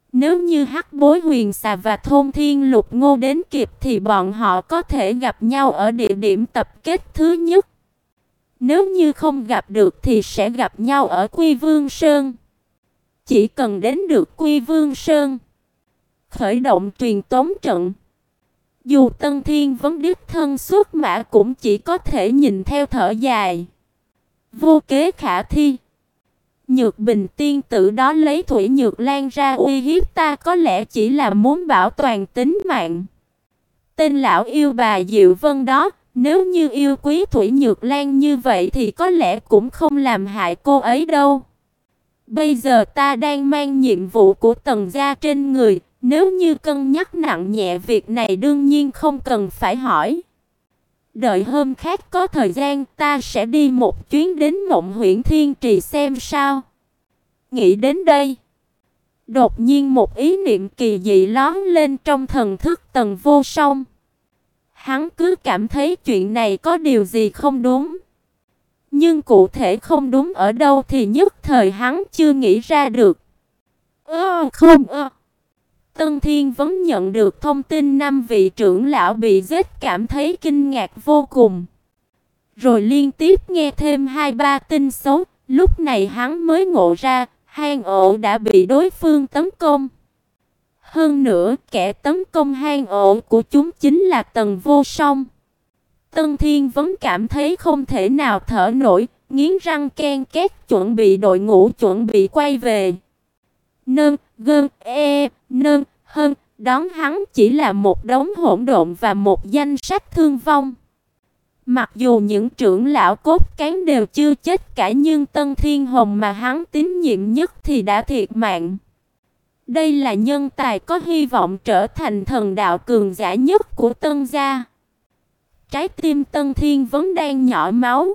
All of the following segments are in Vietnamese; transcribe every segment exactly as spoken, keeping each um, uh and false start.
Nếu như Hắc Bối Huyền Xà và Thôn Thiên Lục Ngô đến kịp thì bọn họ có thể gặp nhau ở địa điểm tập kết thứ nhất. Nếu như không gặp được thì sẽ gặp nhau ở Quy Vương Sơn. Chỉ cần đến được Quy Vương Sơn, khởi động truyền tống trận, dù Tân Thiên Vấn đích thân xuất mã cũng chỉ có thể nhìn theo thở dài. Vô kế khả thi. Nhược Bình tiên tử đó lấy Thủy Nhược Lan ra uy hiếp ta có lẽ chỉ là muốn bảo toàn tính mạng. Tên lão yêu bà Diệu Vân đó, nếu như yêu quý Thủy Nhược Lan như vậy thì có lẽ cũng không làm hại cô ấy đâu. Bây giờ ta đang mang nhiệm vụ của Tần gia trên người, nếu như cân nhắc nặng nhẹ việc này đương nhiên không cần phải hỏi. Đợi hôm khác có thời gian ta sẽ đi một chuyến đến Mộng Huyễn Thiên Trì xem sao. Nghĩ đến đây, đột nhiên một ý niệm kỳ dị lóe lên trong thần thức Tần Vô Song. Hắn cứ cảm thấy chuyện này có điều gì không đúng. Nhưng cụ thể không đúng ở đâu thì nhất thời hắn chưa nghĩ ra được. Ơ không ơ. Tân Thiên Vấn nhận được thông tin năm vị trưởng lão bị giết cảm thấy kinh ngạc vô cùng. Rồi liên tiếp nghe thêm hai ba tin xấu, lúc này hắn mới ngộ ra, hang ổ đã bị đối phương tấn công. Hơn nữa, kẻ tấn công hang ổ của chúng chính là Tần Vô Song. Tân Thiên Vấn cảm thấy không thể nào thở nổi, nghiến răng ken két chuẩn bị đội ngũ chuẩn bị quay về. Nâng, gơn, e, nâng, hơn, đón hắn chỉ là một đống hỗn độn và một danh sách thương vong. Mặc dù những trưởng lão cốt cán đều chưa chết cả nhưng Tân Thiên Hồng mà hắn tín nhiệm nhất thì đã thiệt mạng. Đây là nhân tài có hy vọng trở thành thần đạo cường giả nhất của Tân gia. Trái tim Tân Thiên Vấn đang nhỏ máu.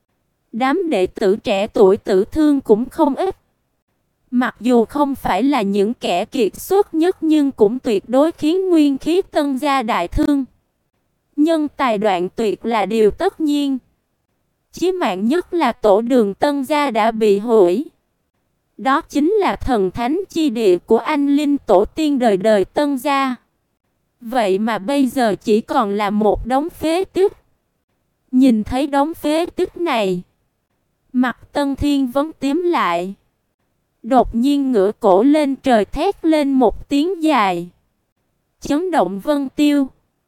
Đám đệ tử trẻ tuổi tử thương cũng không ít. Mặc dù không phải là những kẻ kiệt xuất nhất nhưng cũng tuyệt đối khiến nguyên khí Tân gia đại thương. Nhân tài đoạn tuyệt là điều tất nhiên. Chí mạng nhất là tổ đường Tân gia đã bị hủy. Đó chính là thần thánh chi địa của anh linh tổ tiên đời đời Tân gia. Vậy mà bây giờ chỉ còn là một đống phế tích. Nhìn thấy đống phế tích này, mặt Tân Thiên Vấn tím lại. Đột nhiên ngửa cổ lên trời thét lên một tiếng dài, chấn động vân tiêu.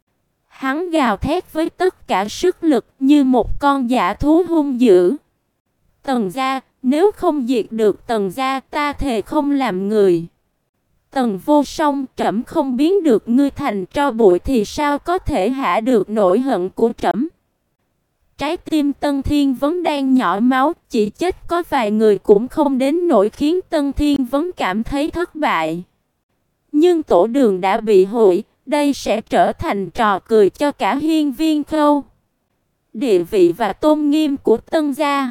Hắn gào thét với tất cả sức lực như một con dã thú hung dữ. Tần gia, nếu không diệt được Tần gia ta thề không làm người. Tần Vô Song, trẫm không biến được ngươi thành tro bụi thì sao có thể hạ được nỗi hận của trẫm. Trái tim Tân Thiên Vấn đang nhỏ máu, chỉ chết có vài người cũng không đến nỗi khiến Tân Thiên Vấn cảm thấy thất bại. Nhưng tổ đường đã bị hủy, đây sẽ trở thành trò cười cho cả Hiên Viên Khâu. Địa vị và tôn nghiêm của Tân gia,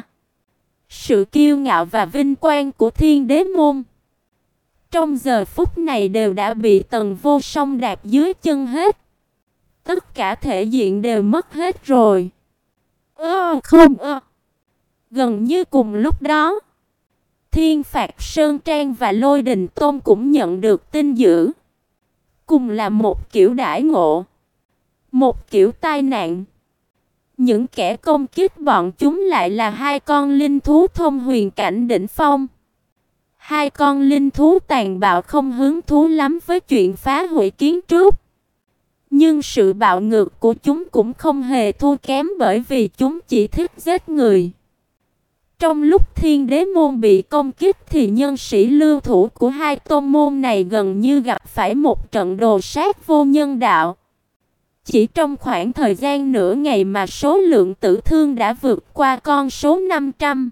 sự kiêu ngạo và vinh quang của Thiên Đế môn, trong giờ phút này đều đã bị Tần Vô Song đạp dưới chân hết. Tất cả thể diện đều mất hết rồi. Ơ không ơ. Gần như cùng lúc đó, Thiên Phạt Sơn Trang và Lôi Đình Tôn cũng nhận được tin dữ. Cùng là một kiểu đãi ngộ, một kiểu tai nạn. Những kẻ công kích bọn chúng lại là hai con linh thú thông huyền cảnh đỉnh phong. Hai con linh thú tàn bạo không hứng thú lắm với chuyện phá hủy kiến trúc. Nhưng sự bạo ngược của chúng cũng không hề thua kém bởi vì chúng chỉ thích giết người. Trong lúc Thiên Đế môn bị công kích thì nhân sĩ lưu thủ của hai tôn môn này gần như gặp phải một trận đồ sát vô nhân đạo. Chỉ trong khoảng thời gian nửa ngày mà số lượng tử thương đã vượt qua con số năm trăm.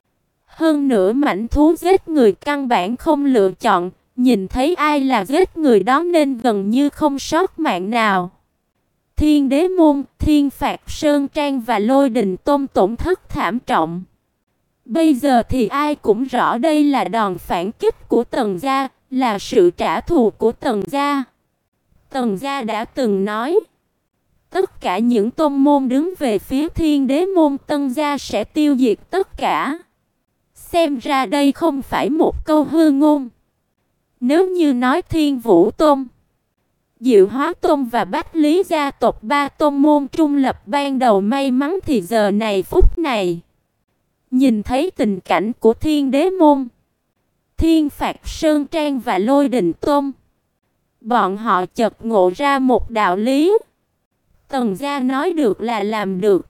Hơn nữa mảnh thú giết người căn bản không lựa chọn, nhìn thấy ai là giết người đó nên gần như không sót mạng nào. Thiên Đế môn, Thiên Phạt Sơn Trang và Lôi Đình Tôn tổn thất thảm trọng. Bây giờ thì ai cũng rõ đây là đòn phản kích của Tần gia, là sự trả thù của Tần gia. Tần gia đã từng nói, tất cả những tôn môn đứng về phía Thiên Đế môn Tân gia sẽ tiêu diệt tất cả. Xem ra đây không phải một câu hư ngôn. Nếu như nói Thiên Vũ Tôn, Diệu Hóa Tôn và Bách Lý gia tộc ba tôn môn trung lập ban đầu may mắn thì giờ này phút này, nhìn thấy tình cảnh của Thiên Đế môn, Thiên Phạt Sơn Trang và Lôi Đình Tôn, bọn họ chợt ngộ ra một đạo lý. Tần gia nói được là làm được.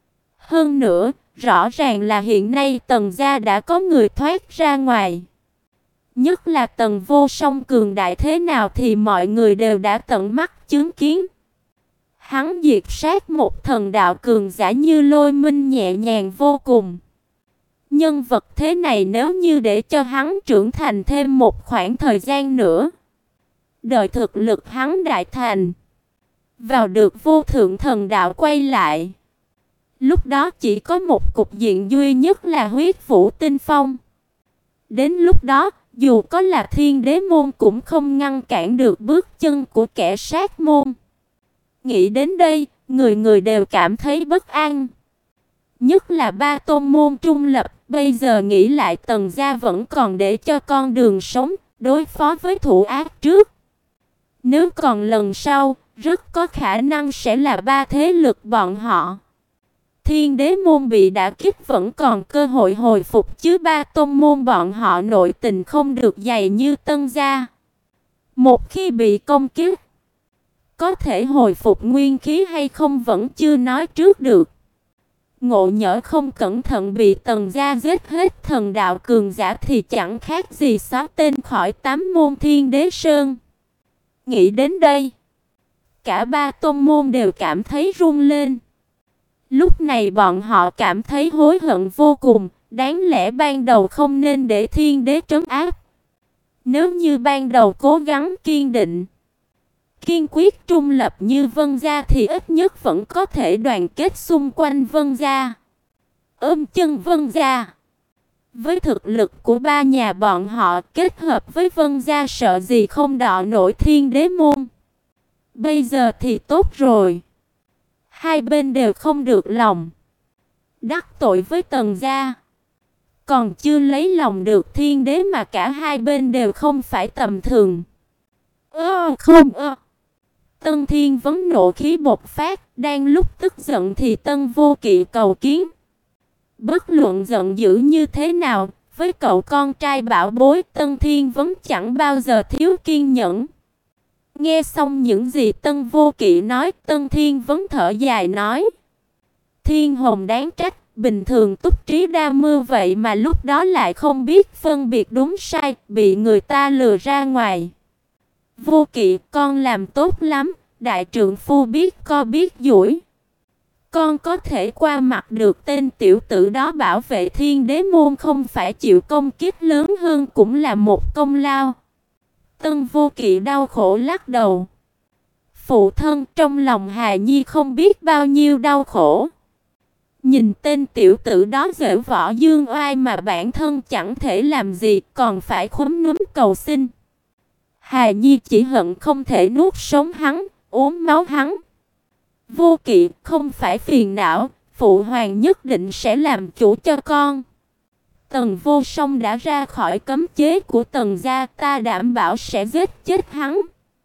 Hơn nữa, rõ ràng là hiện nay Tần gia đã có người thoát ra ngoài. Nhất là Tần Vô Song cường đại thế nào thì mọi người đều đã tận mắt chứng kiến. Hắn diệt sát một thần đạo cường giả như Lôi Minh nhẹ nhàng vô cùng. Nhân vật thế này nếu như để cho hắn trưởng thành thêm một khoảng thời gian nữa, đợi thực lực hắn đại thành, vào được vô thượng thần đạo quay lại, lúc đó chỉ có một cục diện duy nhất là huyết vũ tinh phong. Đến lúc đó, dù có là Thiên Đế môn cũng không ngăn cản được bước chân của kẻ sát môn. Nghĩ đến đây, người người đều cảm thấy bất an. Nhất là ba tôn môn trung lập, bây giờ nghĩ lại Tần gia vẫn còn để cho con đường sống, đối phó với thủ ác trước. Nếu còn lần sau, rất có khả năng sẽ là ba thế lực bọn họ. Thiên Đế môn bị đả kích vẫn còn cơ hội hồi phục chứ ba tôn môn bọn họ nội tình không được dày như Tân gia. Một khi bị công kích, có thể hồi phục nguyên khí hay không vẫn chưa nói trước được. Ngộ nhỡ không cẩn thận bị Tần gia giết hết thần đạo cường giả thì chẳng khác gì xóa tên khỏi tám môn Thiên Đế Sơn. Nghĩ đến đây, cả ba tôn môn đều cảm thấy run lên. Lúc này bọn họ cảm thấy hối hận vô cùng, đáng lẽ ban đầu không nên để Thiên Đế trấn áp. Nếu như ban đầu cố gắng kiên định, kiên quyết trung lập như Vân gia thì ít nhất vẫn có thể đoàn kết xung quanh Vân gia, ôm chân Vân gia. Với thực lực của ba nhà bọn họ kết hợp với Vân gia sợ gì không đọ nổi Thiên Đế môn. Bây giờ thì tốt rồi. Hai bên đều không được lòng. Đắc tội với Tần gia, còn chưa lấy lòng được Thiên Đế mà cả hai bên đều không phải tầm thường. Ơ không ơ. Tân Thiên Vấn nộ khí bộc phát, đang lúc tức giận thì Tân Vô Kỵ cầu kiến. Bất luận giận dữ như thế nào, với cậu con trai bảo bối Tân Thiên Vấn chẳng bao giờ thiếu kiên nhẫn. Nghe xong những gì Tân Vô Kỵ nói, Tân Thiên Vấn thở dài nói: Thiên Hồng đáng trách, bình thường túc trí đa mưu vậy mà lúc đó lại không biết phân biệt đúng sai, bị người ta lừa ra ngoài. Vô Kỵ, con làm tốt lắm, đại trượng phu biết co biết duỗi. Con có thể qua mặt được tên tiểu tử đó bảo vệ Thiên Đế môn không phải chịu công kích lớn hơn cũng là một công lao. Tân Vô Kỵ đau khổ lắc đầu. Phụ thân trong lòng Hà Nhi không biết bao nhiêu đau khổ. Nhìn tên tiểu tử đó giở võ dương oai mà bản thân chẳng thể làm gì, còn phải khúm núm cầu xin. Hà Nhi chỉ hận không thể nuốt sống hắn, uống máu hắn. Vô Kỵ, không phải phiền não, phụ hoàng nhất định sẽ làm chủ cho con. Tần Vô Song đã ra khỏi cấm chế của Tần gia, ta đảm bảo sẽ giết chết hắn.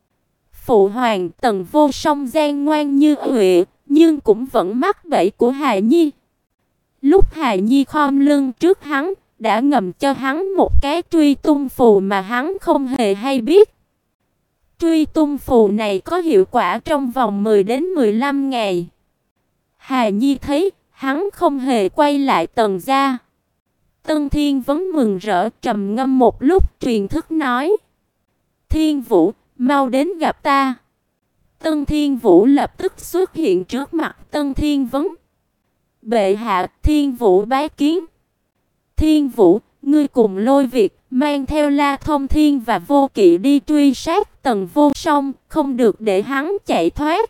Phụ hoàng, Tần Vô Song gian ngoan như huệ, nhưng cũng vẫn mắc bẫy của Hà Nhi. Lúc Hà Nhi khom lưng trước hắn, đã ngầm cho hắn một cái truy tung phù mà hắn không hề hay biết. Truy tung phù này có hiệu quả trong vòng mười đến mười lăm ngày. Hà Nhi thấy hắn không hề quay lại Tần gia. Tân Thiên Vấn mừng rỡ trầm ngâm một lúc truyền thức nói: Thiên Vũ, mau đến gặp ta. Tân Thiên Vũ lập tức xuất hiện trước mặt Tân Thiên Vấn. Bệ hạ, Thiên Vũ bái kiến. Thiên Vũ, ngươi cùng Lôi Việt mang theo La Thông Thiên và Vô Kỵ đi truy sát Tần Vô Song, không được để hắn chạy thoát.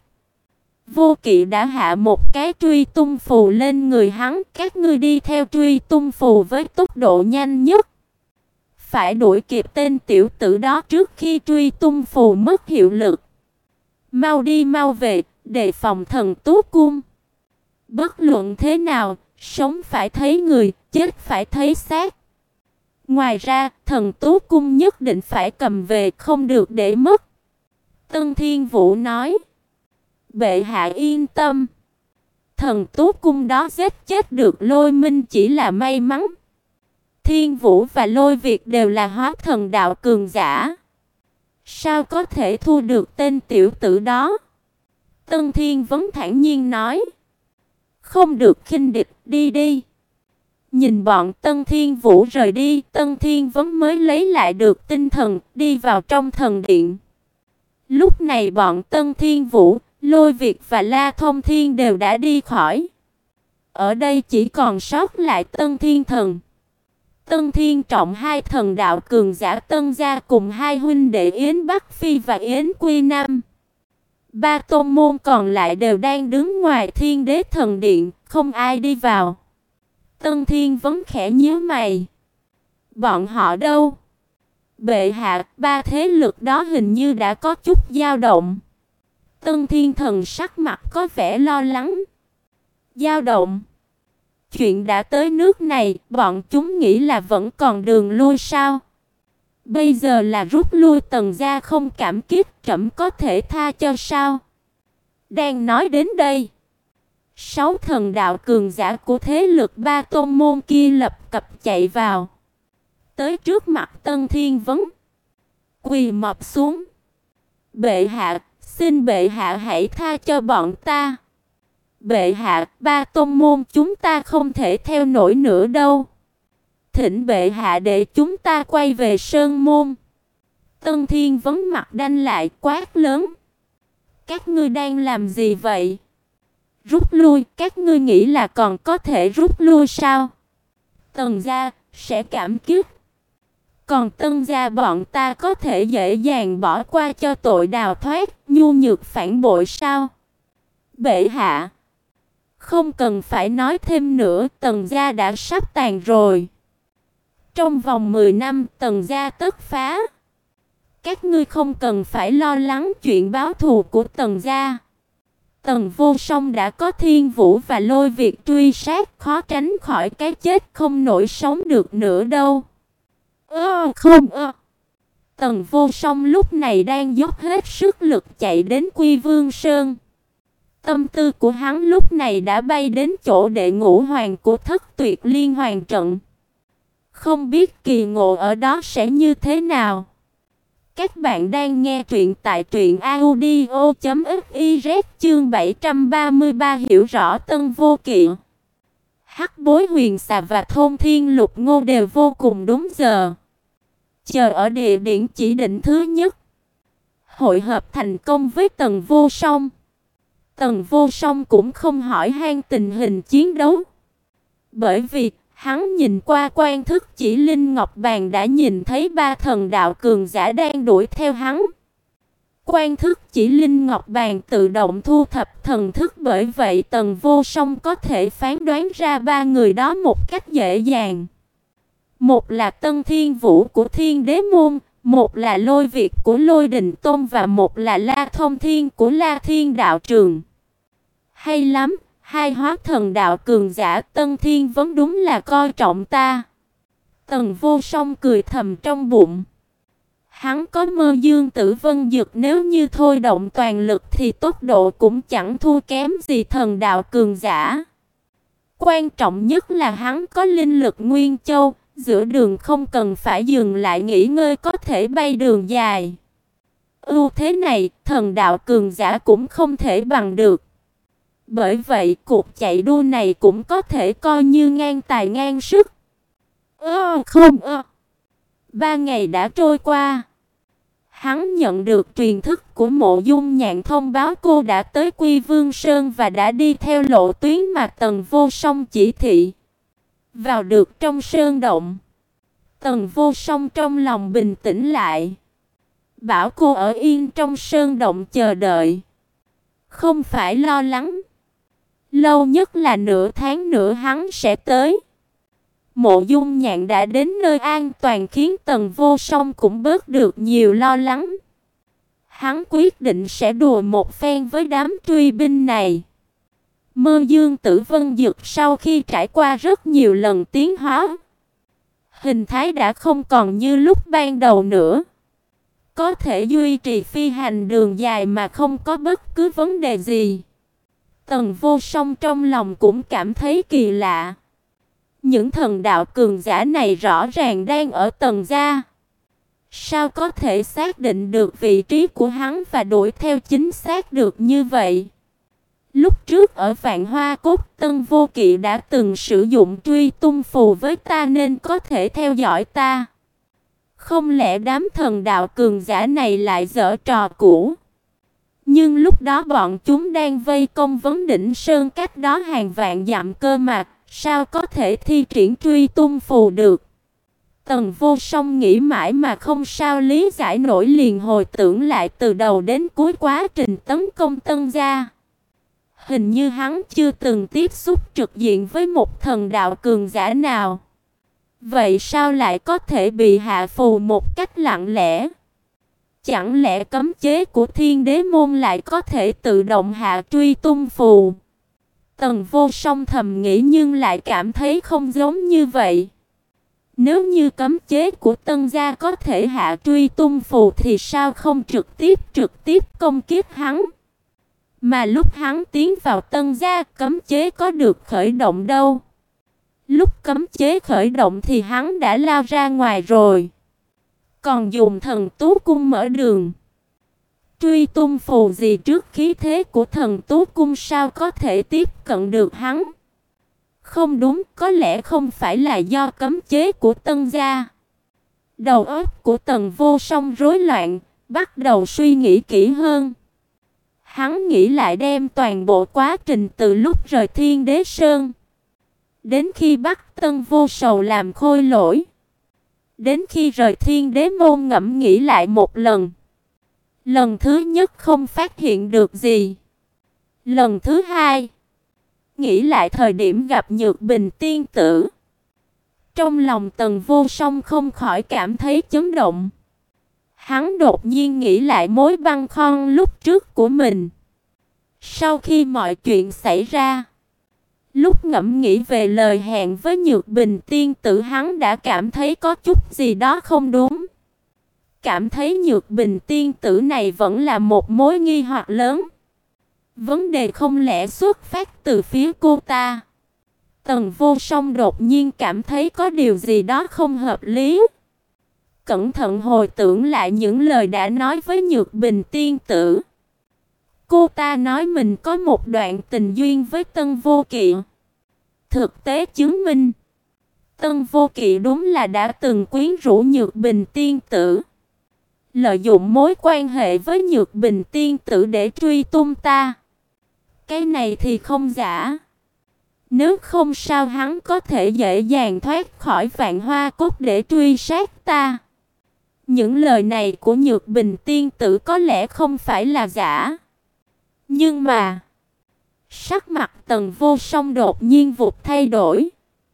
Vô Kỵ đã hạ một cái truy tung phù lên người hắn, các ngươi đi theo truy tung phù với tốc độ nhanh nhất. Phải đuổi kịp tên tiểu tử đó trước khi truy tung phù mất hiệu lực. Mau đi mau về, đề phòng thần Tú Cung. Bất luận thế nào, sống phải thấy người, chết phải thấy xác. Ngoài ra, Thần Tú Cung nhất định phải cầm về, không được để mất. Tân Thiên Vũ nói. Bệ hạ yên tâm. Thần Tú Cung đó giết chết được Lôi Minh chỉ là may mắn. Thiên Vũ và Lôi Việt đều là hóa thần đạo cường giả. Sao có thể thua được tên tiểu tử đó? Tân Thiên Vấn thản nhiên nói. Không được khinh địch, đi đi. Nhìn bọn Tân Thiên Vũ rời đi, Tân Thiên Vấn mới lấy lại được tinh thần, đi vào trong thần điện. Lúc này bọn Tân Thiên Vũ, Lôi Việt và La Thông Thiên đều đã đi khỏi. Ở đây chỉ còn sót lại Tân Thiên Thần. Tân Thiên Trọng hai thần đạo cường giả Tân gia cùng hai huynh đệ Yến Bắc Phi và Yến Quy Nam. Ba tôn môn còn lại đều đang đứng ngoài Thiên Đế Thần Điện, không ai đi vào. Tân Thiên Vấn khẽ nhíu mày. Bọn họ đâu? Bệ hạ, ba thế lực đó hình như đã có chút dao động. Tân Thiên Thần sắc mặt có vẻ lo lắng. Dao động? Chuyện đã tới nước này, bọn chúng nghĩ là vẫn còn đường lui sao? Bây giờ là rút lui, Tần gia không cảm kích, trẫm có thể tha cho sao? Đang nói đến đây, sáu thần đạo cường giả của thế lực ba tôn môn kia lập cập chạy vào, tới trước mặt Tân Thiên Vấn, quỳ mọp xuống. Bệ hạ, xin bệ hạ hãy tha cho bọn ta. Bệ hạ, ba tôn môn chúng ta không thể theo nổi nữa đâu. Thỉnh bệ hạ để chúng ta quay về Sơn Môn. Tân Thiên Vấn mặt đanh lại, quát lớn. Các ngươi đang làm gì vậy? Rút lui, các ngươi nghĩ là còn có thể rút lui sao? Tần gia sẽ cảm kích. Còn Tân gia bọn ta có thể dễ dàng bỏ qua cho tội đào thoát, nhu nhược phản bội sao? Bệ hạ, không cần phải nói thêm nữa, Tần gia đã sắp tàn rồi. Trong vòng mười năm, Tần gia tất phá. Các ngươi không cần phải lo lắng chuyện báo thù của Tần gia. Tần Vô Song đã có Thiên Vũ và Lôi Việt truy sát, khó tránh khỏi cái chết, không nổi sống được nữa đâu. Ơ không ơ. Tần Vô Song lúc này đang dốc hết sức lực chạy đến Quy Vương Sơn. Tâm tư của hắn lúc này đã bay đến chỗ đệ ngũ hoàng của Thất Tuyệt Liên Hoàn trận. Không biết kỳ ngộ ở đó sẽ như thế nào. Các bạn đang nghe truyện tại truyện audio chấm fiz chương bảy trăm ba mươi ba hiểu rõ Tân Vô Kỵ. Hắc Bối Huyền Xà và Thôn Thiên Lục Ngô đều vô cùng đúng giờ. Chờ ở địa điểm chỉ định thứ nhất. Hội hợp thành công với Tần Vô Song. Tần Vô Song cũng không hỏi han tình hình chiến đấu. Bởi vì hắn nhìn qua quan thức chỉ linh ngọc bàn đã nhìn thấy ba thần đạo cường giả đang đuổi theo hắn. Quan thức chỉ linh ngọc bàn tự động thu thập thần thức, bởi vậy Tần Vô Song có thể phán đoán ra ba người đó một cách dễ dàng. Một là Tân Thiên Vũ của Thiên Đế Môn, một là Lôi Việt của Lôi Đình Tôn và một là La Thông Thiên của La Thiên Đạo Trường. Hay lắm! Hai hóa thần đạo cường giả, Tân Thiên Vấn đúng là coi trọng ta. Tần Vô Song cười thầm trong bụng. Hắn có Mơ Dương Tử Vân Dực, nếu như thôi động toàn lực thì tốc độ cũng chẳng thua kém gì thần đạo cường giả. Quan trọng nhất là hắn có linh lực Nguyên Châu, giữa đường không cần phải dừng lại nghỉ ngơi, có thể bay đường dài. Ưu thế này, thần đạo cường giả cũng không thể bằng được. Bởi vậy cuộc chạy đua này cũng có thể coi như ngang tài ngang sức. Ơ không ơ. Ba ngày đã trôi qua. Hắn nhận được truyền thức của Mộ Dung Nhạn thông báo cô đã tới Quy Vương Sơn và đã đi theo lộ tuyến mà Tần Vô Song chỉ thị. Vào được trong sơn động. Tần Vô Song trong lòng bình tĩnh lại. Bảo cô ở yên trong sơn động chờ đợi. Không phải lo lắng. Lâu nhất là nửa tháng nữa hắn sẽ tới. Mộ Dung Nhạn đã đến nơi an toàn khiến Tần Vô Song cũng bớt được nhiều lo lắng. Hắn quyết định sẽ đùa một phen với đám truy binh này. Mơ Dương Tử Vân Dực sau khi trải qua rất nhiều lần tiến hóa, Hình thái đã không còn như lúc ban đầu nữa. Có thể duy trì phi hành đường dài mà không có bất cứ vấn đề gì. Tần Vô Song trong lòng cũng cảm thấy kỳ lạ. Những thần đạo cường giả này rõ ràng đang ở Tần gia. Sao có thể xác định được vị trí của hắn và đuổi theo chính xác được như vậy? Lúc trước ở Vạn Hoa Cốt, Tân Vô Kỵ đã từng sử dụng truy tung phù với ta nên có thể theo dõi ta. Không lẽ đám thần đạo cường giả này lại giở trò cũ? Nhưng lúc đó bọn chúng đang vây công vấn đỉnh sơn cách đó hàng vạn dặm cơ mà, sao có thể thi triển truy tung phù được? Tần Vô Song nghĩ mãi mà không sao lý giải nổi, liền hồi tưởng lại từ đầu đến cuối quá trình tấn công Tân gia. Hình như hắn chưa từng tiếp xúc trực diện với một thần đạo cường giả nào. Vậy sao lại có thể bị hạ phù một cách lặng lẽ? Chẳng lẽ cấm chế của Thiên Đế môn lại có thể tự động hạ truy tung phù? Tần Vô Song thầm nghĩ nhưng lại cảm thấy không giống như vậy. Nếu như cấm chế của Tân gia có thể hạ truy tung phù thì sao không trực tiếp trực tiếp công kích hắn? Mà lúc hắn tiến vào Tân gia, cấm chế có được khởi động đâu? Lúc cấm chế khởi động thì hắn đã lao ra ngoài rồi. Còn dùng thần tú cung mở đường. Truy tung phù gì trước khí thế của thần tú cung sao có thể tiếp cận được hắn? Không đúng, có lẽ không phải là do cấm chế của Tân gia. Đầu óc của Tần Vô Song rối loạn, bắt đầu suy nghĩ kỹ hơn. Hắn nghĩ lại đem toàn bộ quá trình từ lúc rời Thiên Đế Sơn, đến khi bắt Tân Vô Sầu làm khôi lỗi, đến khi rời Thiên Đế môn ngẫm nghĩ lại một lần. Lần thứ nhất không phát hiện được gì. Lần thứ hai, nghĩ lại thời điểm gặp Nhược Bình tiên tử. Trong lòng Tần Vô Song không khỏi cảm thấy chấn động. Hắn đột nhiên nghĩ lại mối băn khoăn lúc trước của mình. Sau khi mọi chuyện xảy ra, lúc ngẫm nghĩ về lời hẹn với Nhược Bình tiên tử, hắn đã cảm thấy có chút gì đó không đúng. Cảm thấy Nhược Bình tiên tử này vẫn là một mối nghi hoặc lớn. Vấn đề không lẽ xuất phát từ phía cô ta? Tần Vô Song đột nhiên cảm thấy có điều gì đó không hợp lý. Cẩn thận hồi tưởng lại những lời đã nói với Nhược Bình tiên tử. Cô ta nói mình có một đoạn tình duyên với Tân Vô Kỵ. Thực tế chứng minh, Tân Vô Kỵ đúng là đã từng quyến rũ Nhược Bình tiên tử, lợi dụng mối quan hệ với Nhược Bình tiên tử để truy tung ta. Cái này thì không giả. Nếu không sao hắn có thể dễ dàng thoát khỏi Vạn Hoa Cốt để truy sát ta. Những lời này của Nhược Bình tiên tử có lẽ không phải là giả. Nhưng mà sắc mặt Tần Vô Song đột nhiên vụt thay đổi.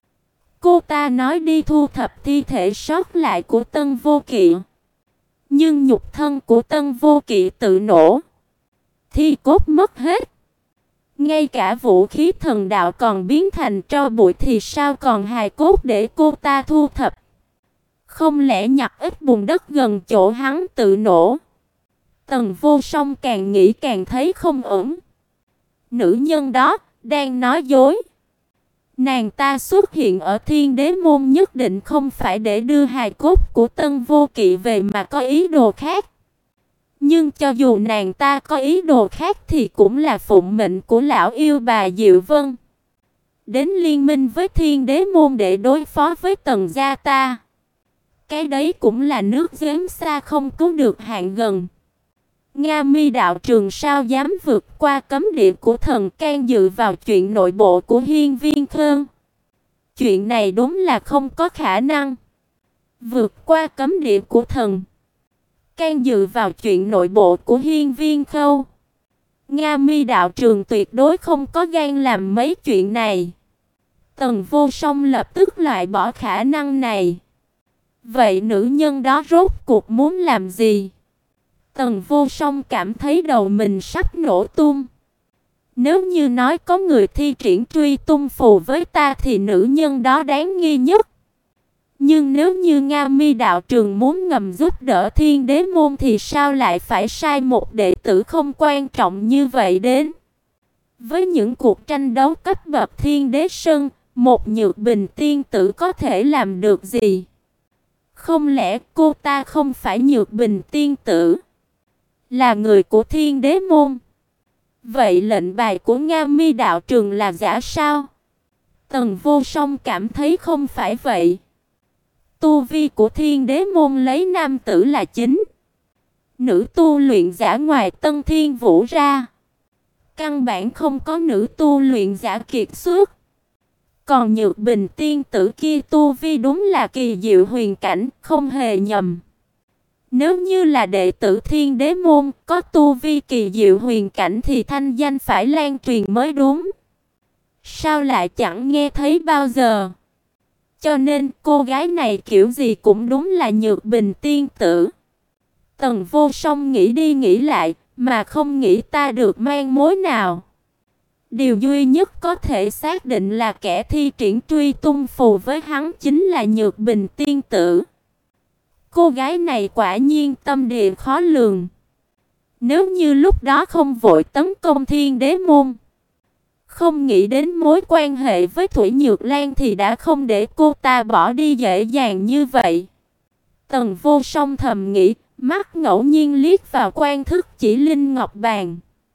Cô ta nói đi thu thập thi thể sót lại của Tân Vô Kỵ. Nhưng nhục thân của Tân Vô Kỵ tự nổ, thi cốt mất hết. Ngay cả vũ khí thần đạo còn biến thành tro bụi thì sao còn hài cốt để cô ta thu thập? Không lẽ nhặt ít bùn đất gần chỗ hắn tự nổ? Tần Vô Song càng nghĩ càng thấy không ổn. Nữ nhân đó đang nói dối. Nàng ta xuất hiện ở Thiên Đế môn nhất định không phải để đưa hài cốt của Tân Vô Kỵ về mà có ý đồ khác. Nhưng cho dù nàng ta có ý đồ khác thì cũng là phụng mệnh của lão yêu bà Diệu Vân, đến liên minh với Thiên Đế môn để đối phó với Tần gia ta. Cái đấy cũng là nước giếng xa không cứu được hạn gần. Nga Mi đạo trường sao dám vượt qua cấm địa của thần, can dự vào chuyện nội bộ của Hiên Viên Khương? Chuyện này đúng là không có khả năng. Vượt qua cấm địa của thần, can dự vào chuyện nội bộ của Hiên Viên Khâu. Nga Mi đạo trường tuyệt đối không có gan làm mấy chuyện này. Tần Vô Song lập tức loại bỏ khả năng này. Vậy nữ nhân đó rốt cuộc muốn làm gì? Tần Vô Song cảm thấy đầu mình sắp nổ tung. Nếu như nói có người thi triển truy tung phù với ta thì nữ nhân đó đáng nghi nhất. Nhưng nếu như Nga Mi đạo trường muốn ngầm giúp đỡ Thiên Đế môn thì sao lại phải sai một đệ tử không quan trọng như vậy đến? Với những cuộc tranh đấu cấp bậc Thiên Đế Sơn, một Nhược Bình tiên tử có thể làm được gì? Không lẽ cô ta không phải Nhược Bình tiên tử, là người của Thiên Đế môn? Vậy lệnh bài của Nga Mi đạo trường là giả sao? Tần Vô Song cảm thấy không phải vậy. Tu vi của Thiên Đế môn lấy nam tử là chính. Nữ tu luyện giả ngoài Tân Thiên Vũ ra, căn bản không có nữ tu luyện giả kiệt xuất. Còn Nhược Bình tiên tử kia tu vi đúng là kỳ diệu huyền cảnh, không hề nhầm. Nếu như là đệ tử Thiên Đế môn, có tu vi kỳ diệu huyền cảnh thì thanh danh phải lan truyền mới đúng. Sao lại chẳng nghe thấy bao giờ? Cho nên cô gái này kiểu gì cũng đúng là Nhược Bình tiên tử. Tần Vô Song nghĩ đi nghĩ lại, mà không nghĩ ta được manh mối nào. Điều duy nhất có thể xác định là kẻ thi triển truy tung phù với hắn chính là Nhược Bình tiên tử. Cô gái này quả nhiên tâm địa khó lường. Nếu như lúc đó không vội tấn công Thiên Đế môn, không nghĩ đến mối quan hệ với Thủy Nhược Lan thì đã không để cô ta bỏ đi dễ dàng như vậy. Tần Vô Song thầm nghĩ, mắt ngẫu nhiên liếc vào quan thức chỉ linh ngọc bàn.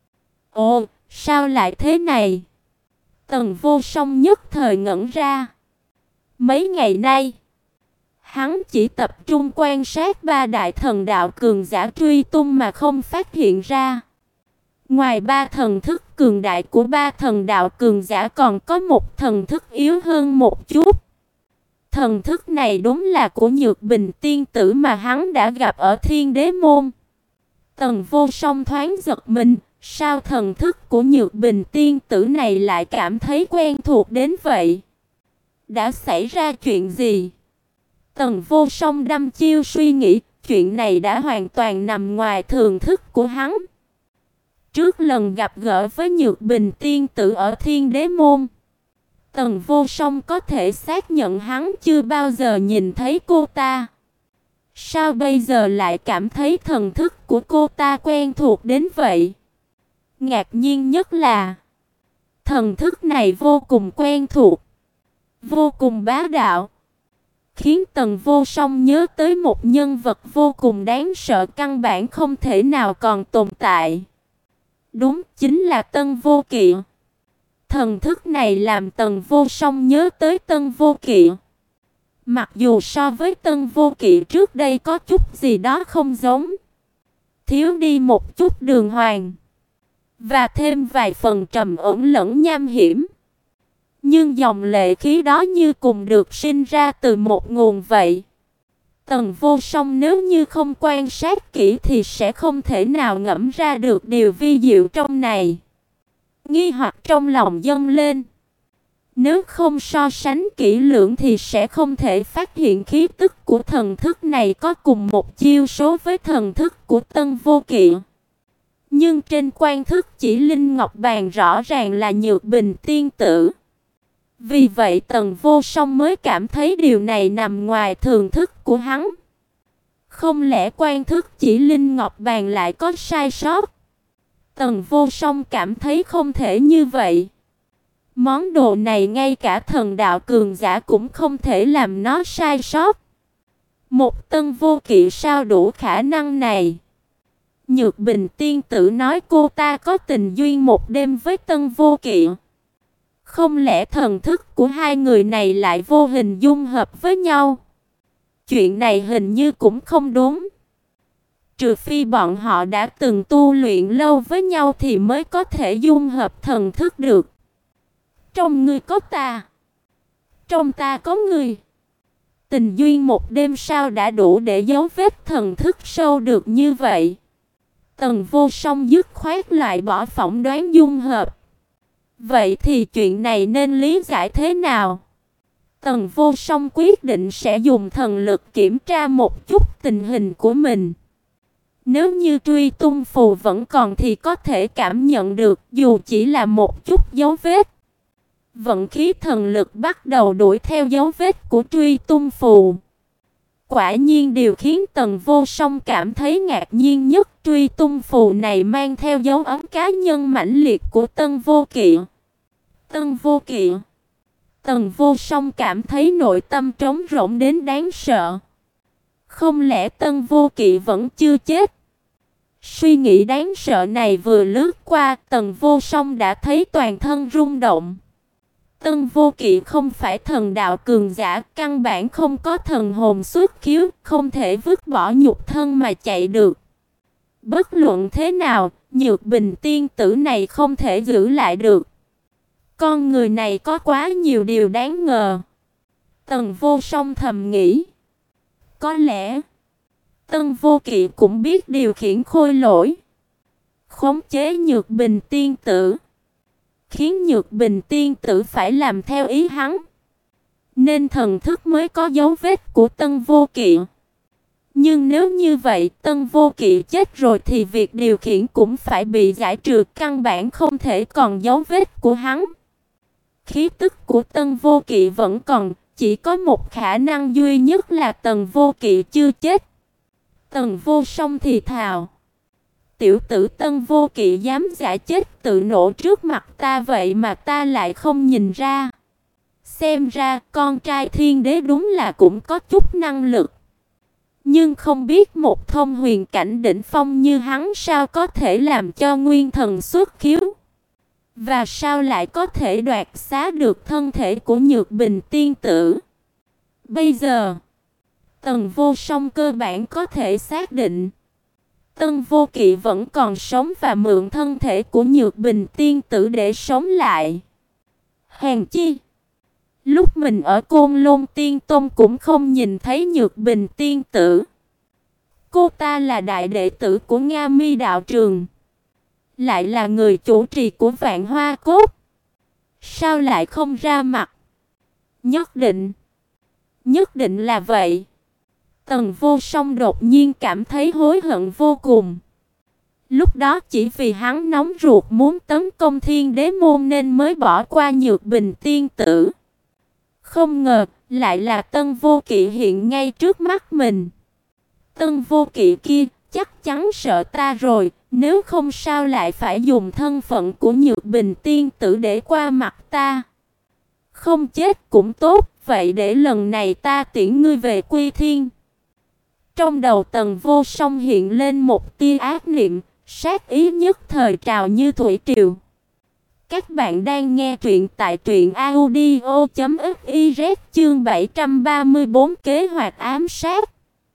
Ồ, sao lại thế này? Tần Vô Song nhất thời ngẩn ra. Mấy ngày nay, hắn chỉ tập trung quan sát ba đại thần đạo cường giả truy tung mà không phát hiện ra. Ngoài ba thần thức cường đại của ba thần đạo cường giả còn có một thần thức yếu hơn một chút. Thần thức này đúng là của Nhược Bình tiên tử mà hắn đã gặp ở Thiên Đế môn. Tần Vô Song thoáng giật mình, sao thần thức của Nhược Bình tiên tử này lại cảm thấy quen thuộc đến vậy? Đã xảy ra chuyện gì? Tần Vô Song đăm chiêu suy nghĩ, chuyện này đã hoàn toàn nằm ngoài thường thức của hắn. Trước lần gặp gỡ với Nhược Bình tiên tử ở Thiên Đế môn, Tần Vô Song có thể xác nhận hắn chưa bao giờ nhìn thấy cô ta. Sao bây giờ lại cảm thấy thần thức của cô ta quen thuộc đến vậy? Ngạc nhiên nhất là thần thức này vô cùng quen thuộc, vô cùng bá đạo, khiến Tần Vô Song nhớ tới một nhân vật vô cùng đáng sợ căn bản không thể nào còn tồn tại. Đúng, chính là Tân Vô Kỵ. Thần thức này làm Tần Vô Song nhớ tới Tân Vô Kỵ. Mặc dù so với Tân Vô Kỵ trước đây có chút gì đó không giống, thiếu đi một chút đường hoàng, và thêm vài phần trầm ổn lẫn nham hiểm, nhưng dòng lệ khí đó như cùng được sinh ra từ một nguồn vậy. Tần Vô Song nếu như không quan sát kỹ thì sẽ không thể nào ngẫm ra được điều vi diệu trong này. Nghi hoặc trong lòng dâng lên. Nếu không so sánh kỹ lưỡng thì sẽ không thể phát hiện khí tức của thần thức này có cùng một chiêu số với thần thức của Tân Vô Kỵ. Nhưng trên quan thức chỉ linh ngọc bàn rõ ràng là Nhược Bình tiên tử. Vì vậy Tần Vô Song mới cảm thấy điều này nằm ngoài thường thức của hắn. Không lẽ quan thức chỉ linh ngọc bàn lại có sai sót? Tần Vô Song cảm thấy không thể như vậy. Món đồ này ngay cả thần đạo cường giả cũng không thể làm nó sai sót. Một Tân Vô Kỵ sao đủ khả năng này? Nhược Bình tiên tử nói cô ta có tình duyên một đêm với Tân Vô Kỵ. Không lẽ thần thức của hai người này lại vô hình dung hợp với nhau? Chuyện này hình như cũng không đúng. Trừ phi bọn họ đã từng tu luyện lâu với nhau thì mới có thể dung hợp thần thức được. Trong ngươi có ta, trong ta có ngươi. Tình duyên một đêm sao đã đủ để dấu vết thần thức sâu được như vậy? Tần Vô Song dứt khoát loại bỏ phỏng đoán dung hợp. Vậy thì chuyện này nên lý giải thế nào? Tần Vô Song quyết định sẽ dùng thần lực kiểm tra một chút tình hình của mình. Nếu như truy tung phù vẫn còn thì có thể cảm nhận được dù chỉ là một chút dấu vết. vận khí thần lực bắt đầu đuổi theo dấu vết của truy tung phù. Quả nhiên điều khiến Tần Vô Song cảm thấy ngạc nhiên nhất, truy tung phù này mang theo dấu ấn cá nhân mãnh liệt của Tân Vô Kỵ. Tân Vô Kỵ. Tần Vô Song cảm thấy nội tâm trống rỗng đến đáng sợ. Không lẽ Tân Vô Kỵ vẫn chưa chết? Suy nghĩ đáng sợ này vừa lướt qua, Tần Vô Song đã thấy toàn thân rung động. Tân Vô Kỵ không phải thần đạo cường giả, căn bản không có thần hồn xuất khiếu, không thể vứt bỏ nhục thân mà chạy được. Bất luận thế nào, Nhược Bình tiên tử này không thể giữ lại được. Con người này có quá nhiều điều đáng ngờ. Tần Vô Song thầm nghĩ. Có lẽ Tân Vô Kỵ cũng biết điều khiển khôi lỗi, khống chế Nhược Bình tiên tử, khiến Nhược Bình tiên tử phải làm theo ý hắn, nên thần thức mới có dấu vết của Tân Vô Kỵ. Nhưng nếu như vậy, Tân Vô Kỵ chết rồi thì việc điều khiển cũng phải bị giải trừ, căn bản không thể còn dấu vết của hắn. Khí tức của Tân Vô Kỵ vẫn còn, chỉ có một khả năng duy nhất là Tần Vô Kỵ chưa chết. Tần Vô Song thì thào. Tiểu tử Tân Vô Kỵ dám giả chết tự nổ trước mặt ta, vậy mà ta lại không nhìn ra. Xem ra con trai thiên đế đúng là cũng có chút năng lực. Nhưng không biết một thông huyền cảnh đỉnh phong như hắn sao có thể làm cho nguyên thần xuất khiếu. Và sao lại có thể đoạt xá được thân thể của Nhược Bình tiên tử. Bây giờ Tần Vô Song cơ bản có thể xác định Tân Vô Kỵ vẫn còn sống và mượn thân thể của Nhược Bình tiên tử để sống lại. Hèn chi lúc mình ở Côn Lôn Tiên Tông cũng không nhìn thấy Nhược Bình tiên tử. Cô ta là đại đệ tử của Nga Mi đạo trường, lại là người chủ trì của Vạn Hoa Cốt. Sao lại không ra mặt? Nhất định, nhất định là vậy. Tần Vô Song đột nhiên cảm thấy hối hận vô cùng. Lúc đó chỉ vì hắn nóng ruột muốn tấn công Thiên Đế môn nên mới bỏ qua Nhược Bình tiên tử. Không ngờ lại là Tân Vô Kỵ hiện ngay trước mắt mình. Tân Vô Kỵ kia chắc chắn sợ ta rồi, nếu không sao lại phải dùng thân phận của Nhược Bình tiên tử để qua mặt ta. Không chết cũng tốt, vậy để lần này ta tiễn ngươi về Quy Thiên. Trong đầu Tần Vô Song hiện lên một tia ác niệm, sát ý nhất thời trào như thủy triều. Các bạn đang nghe truyện tại truyện audio chấm fiz chương bảy trăm ba mươi tư kế hoạch ám sát.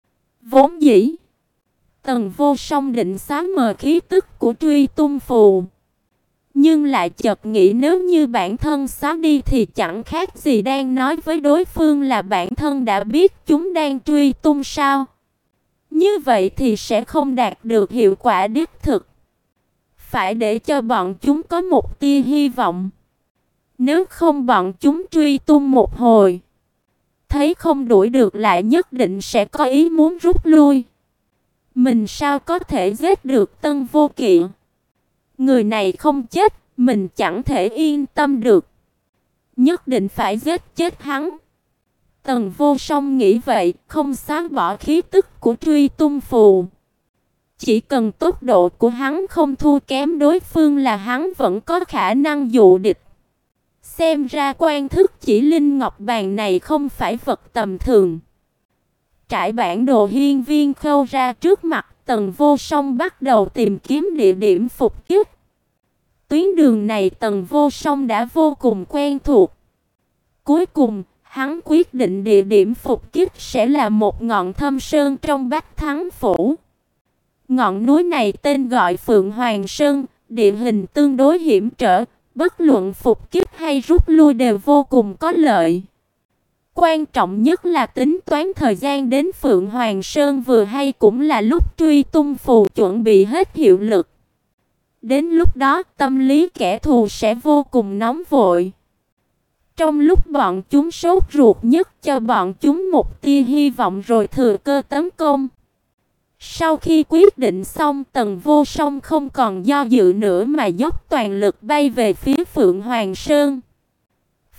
Vốn dĩ Tần Vô Song định xóa mờ khí tức của truy tung phù, nhưng lại chợt nghĩ nếu như bản thân xóa đi thì chẳng khác gì đang nói với đối phương là bản thân đã biết chúng đang truy tung sao. Như vậy thì sẽ không đạt được hiệu quả đích thực. Phải để cho bọn chúng có một tia hy vọng. Nếu không bọn chúng truy tung một hồi, thấy không đuổi được lại nhất định sẽ có ý muốn rút lui. Mình sao có thể giết được Tân Vô Kỵ? Người này không chết, mình chẳng thể yên tâm được. Nhất định phải giết chết hắn. Tần Vô Song nghĩ vậy, không xóa bỏ khí tức của truy tung phù. Chỉ cần tốc độ của hắn không thua kém đối phương là hắn vẫn có khả năng dụ địch. Xem ra quan thức chỉ linh ngọc bàn này không phải vật tầm thường. Trải bản đồ hiên viên khâu ra trước mặt, Tần Vô Song bắt đầu tìm kiếm địa điểm phục kích. Tuyến đường này Tần Vô Song đã vô cùng quen thuộc. Cuối cùng, hắn quyết định địa điểm phục kích sẽ là một ngọn thâm sơn trong Bách Thắng Phủ. Ngọn núi này tên gọi Phượng Hoàng Sơn, địa hình tương đối hiểm trở, bất luận phục kích hay rút lui đều vô cùng có lợi. Quan trọng nhất là tính toán thời gian đến Phượng Hoàng Sơn vừa hay cũng là lúc truy tung phù chuẩn bị hết hiệu lực. Đến lúc đó tâm lý kẻ thù sẽ vô cùng nóng vội. Trong lúc bọn chúng sốt ruột nhất cho bọn chúng một tia hy vọng rồi thừa cơ tấn công. Sau khi quyết định xong, Tần Vô Song không còn do dự nữa mà dốc toàn lực bay về phía Phượng Hoàng Sơn.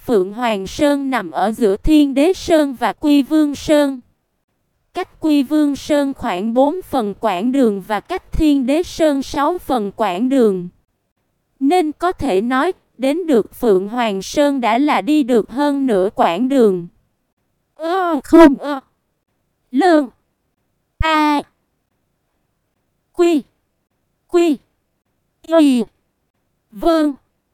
Phượng Hoàng Sơn nằm ở giữa Thiên Đế Sơn và Quy Vương Sơn. Cách Quy Vương Sơn khoảng bốn phần quãng đường và cách Thiên Đế Sơn sáu phần quãng đường. Nên có thể nói, đến được Phượng Hoàng Sơn đã là đi được hơn nửa quãng đường. Ơ không ơ. Lương. A. Quy. Quy. Y. Vương.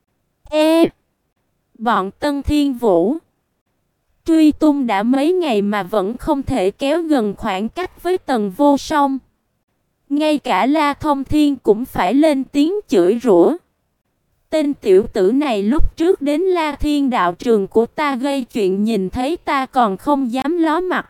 E. Bọn Tân Thiên Vũ truy tung đã mấy ngày mà vẫn không thể kéo gần khoảng cách với Tần Vô Song. Ngay cả La Thông Thiên cũng phải lên tiếng chửi rủa. Tên tiểu tử này lúc trước đến La Thiên đạo trường của ta gây chuyện, nhìn thấy ta còn không dám ló mặt.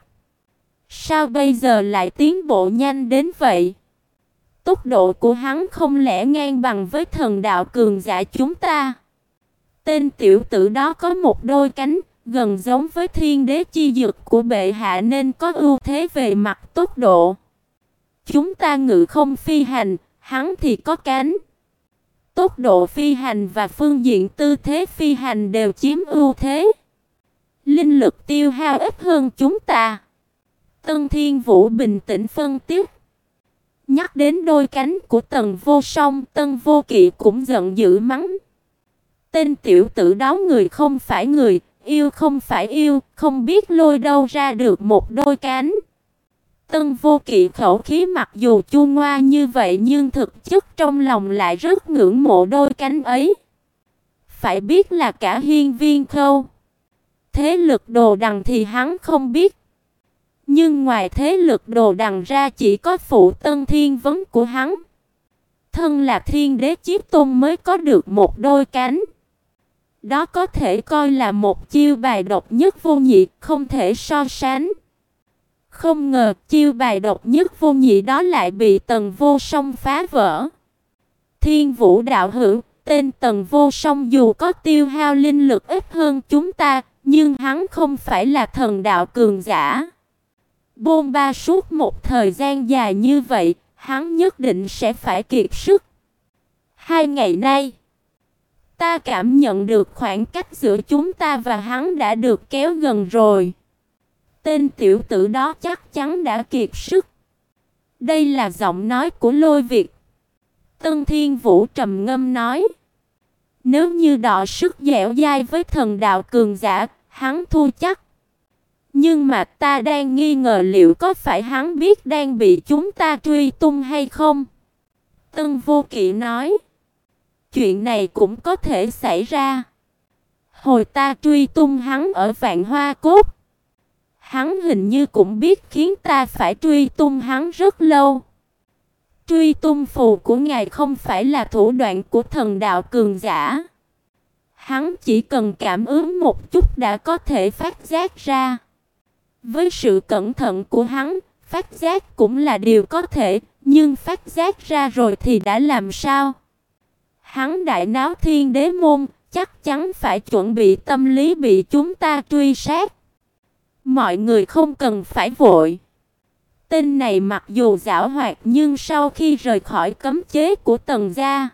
Sao bây giờ lại tiến bộ nhanh đến vậy? Tốc độ của hắn không lẽ ngang bằng với thần đạo cường giả chúng ta? Tên tiểu tử đó có một đôi cánh, gần giống với thiên đế chi dực của bệ hạ nên có ưu thế về mặt tốc độ. Chúng ta ngự không phi hành, hắn thì có cánh. Tốc độ phi hành và phương diện tư thế phi hành đều chiếm ưu thế. Linh lực tiêu hao ít hơn chúng ta. Tân Thiên Vũ bình tĩnh phân tích. Nhắc đến đôi cánh của Tần Vô Song, Tân Vô Kỵ cũng giận dữ mắng. Tên tiểu tử đó người không phải người, yêu không phải yêu, không biết lôi đâu ra được một đôi cánh. Tân Vô Kỵ khẩu khí mặc dù chua ngoa như vậy nhưng thực chất trong lòng lại rất ngưỡng mộ đôi cánh ấy. Phải biết là cả Hiên Viên Khâu, thế lực Đồ Đằng thì hắn không biết. Nhưng ngoài thế lực Đồ Đằng ra chỉ có phụ Tân Thiên Vấn của hắn, thân là Thiên Đế Chí Tôn mới có được một đôi cánh. Đó có thể coi là một chiêu bài độc nhất vô nhị, không thể so sánh. Không ngờ chiêu bài độc nhất vô nhị đó lại bị Tần Vô Song phá vỡ. Thiên Vũ đạo hữu, tên Tần Vô Song dù có tiêu hao linh lực ít hơn chúng ta, nhưng hắn không phải là thần đạo cường giả. Bôn ba suốt một thời gian dài như vậy, hắn nhất định sẽ phải kiệt sức. Hai ngày nay, ta cảm nhận được khoảng cách giữa chúng ta và hắn đã được kéo gần rồi. Tên tiểu tử đó chắc chắn đã kiệt sức. Đây là giọng nói của Lôi Việt. Tân Thiên Vũ trầm ngâm nói. Nếu như đọ sức dẻo dai với thần đạo cường giả, hắn thua chắc. Nhưng mà ta đang nghi ngờ liệu có phải hắn biết đang bị chúng ta truy tung hay không? Tân Vô Kỵ nói. Chuyện này cũng có thể xảy ra. Hồi ta truy tung hắn ở Vạn Hoa Cốt, hắn hình như cũng biết khiến ta phải truy tung hắn rất lâu. Truy tung phù của ngài không phải là thủ đoạn của thần đạo cường giả. Hắn chỉ cần cảm ứng một chút đã có thể phát giác ra. Với sự cẩn thận của hắn, phát giác cũng là điều có thể, nhưng phát giác ra rồi thì đã làm sao? Hắn đại náo Thiên Đế môn, chắc chắn phải chuẩn bị tâm lý bị chúng ta truy sát. Mọi người không cần phải vội. Tên này mặc dù giảo hoạt nhưng sau khi rời khỏi cấm chế của Tần gia,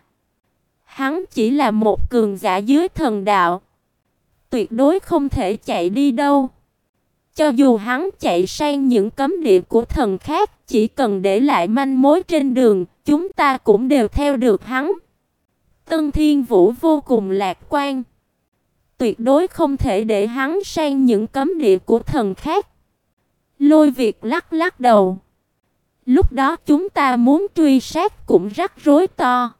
hắn chỉ là một cường giả dưới thần đạo, tuyệt đối không thể chạy đi đâu. Cho dù hắn chạy sang những cấm địa của thần khác, chỉ cần để lại manh mối trên đường, chúng ta cũng đều theo được hắn. Tân Thiên Vũ vô cùng lạc quan. Tuyệt đối không thể để hắn sang những cấm địa của thần khác. Lôi Việt lắc lắc đầu. Lúc đó chúng ta muốn truy sát cũng rắc rối to.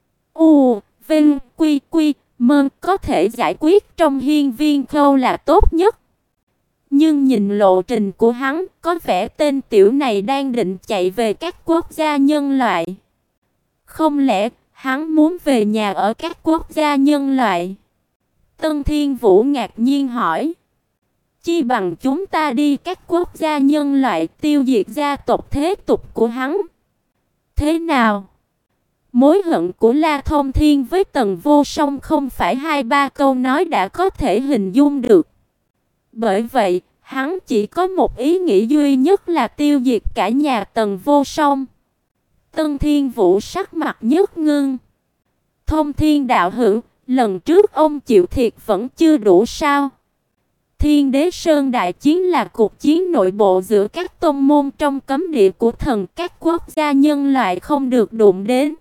U, Vinh, Quy, Quy, Mơ có thể giải quyết trong Hiên Viên Khâu là tốt nhất. Nhưng nhìn lộ trình của hắn, có vẻ tên tiểu này đang định chạy về các quốc gia nhân loại. Không lẽ hắn muốn về nhà ở các quốc gia nhân loại? Tân Thiên Vũ ngạc nhiên hỏi. Chi bằng chúng ta đi các quốc gia nhân loại tiêu diệt gia tộc thế tục của hắn. Thế nào? Mối hận của La Thông Thiên với Tần Vô Song không phải hai ba câu nói đã có thể hình dung được. Bởi vậy, hắn chỉ có một ý nghĩ duy nhất là tiêu diệt cả nhà Tần Vô Song. Tân Thiên Vũ sắc mặt nhức ngưng. Thông Thiên đạo hữu, lần trước ông chịu thiệt vẫn chưa đủ sao? Thiên Đế Sơn đại chiến là cuộc chiến nội bộ giữa các tôn môn trong cấm địa của thần, các quốc gia nhân loại không được đụng đến.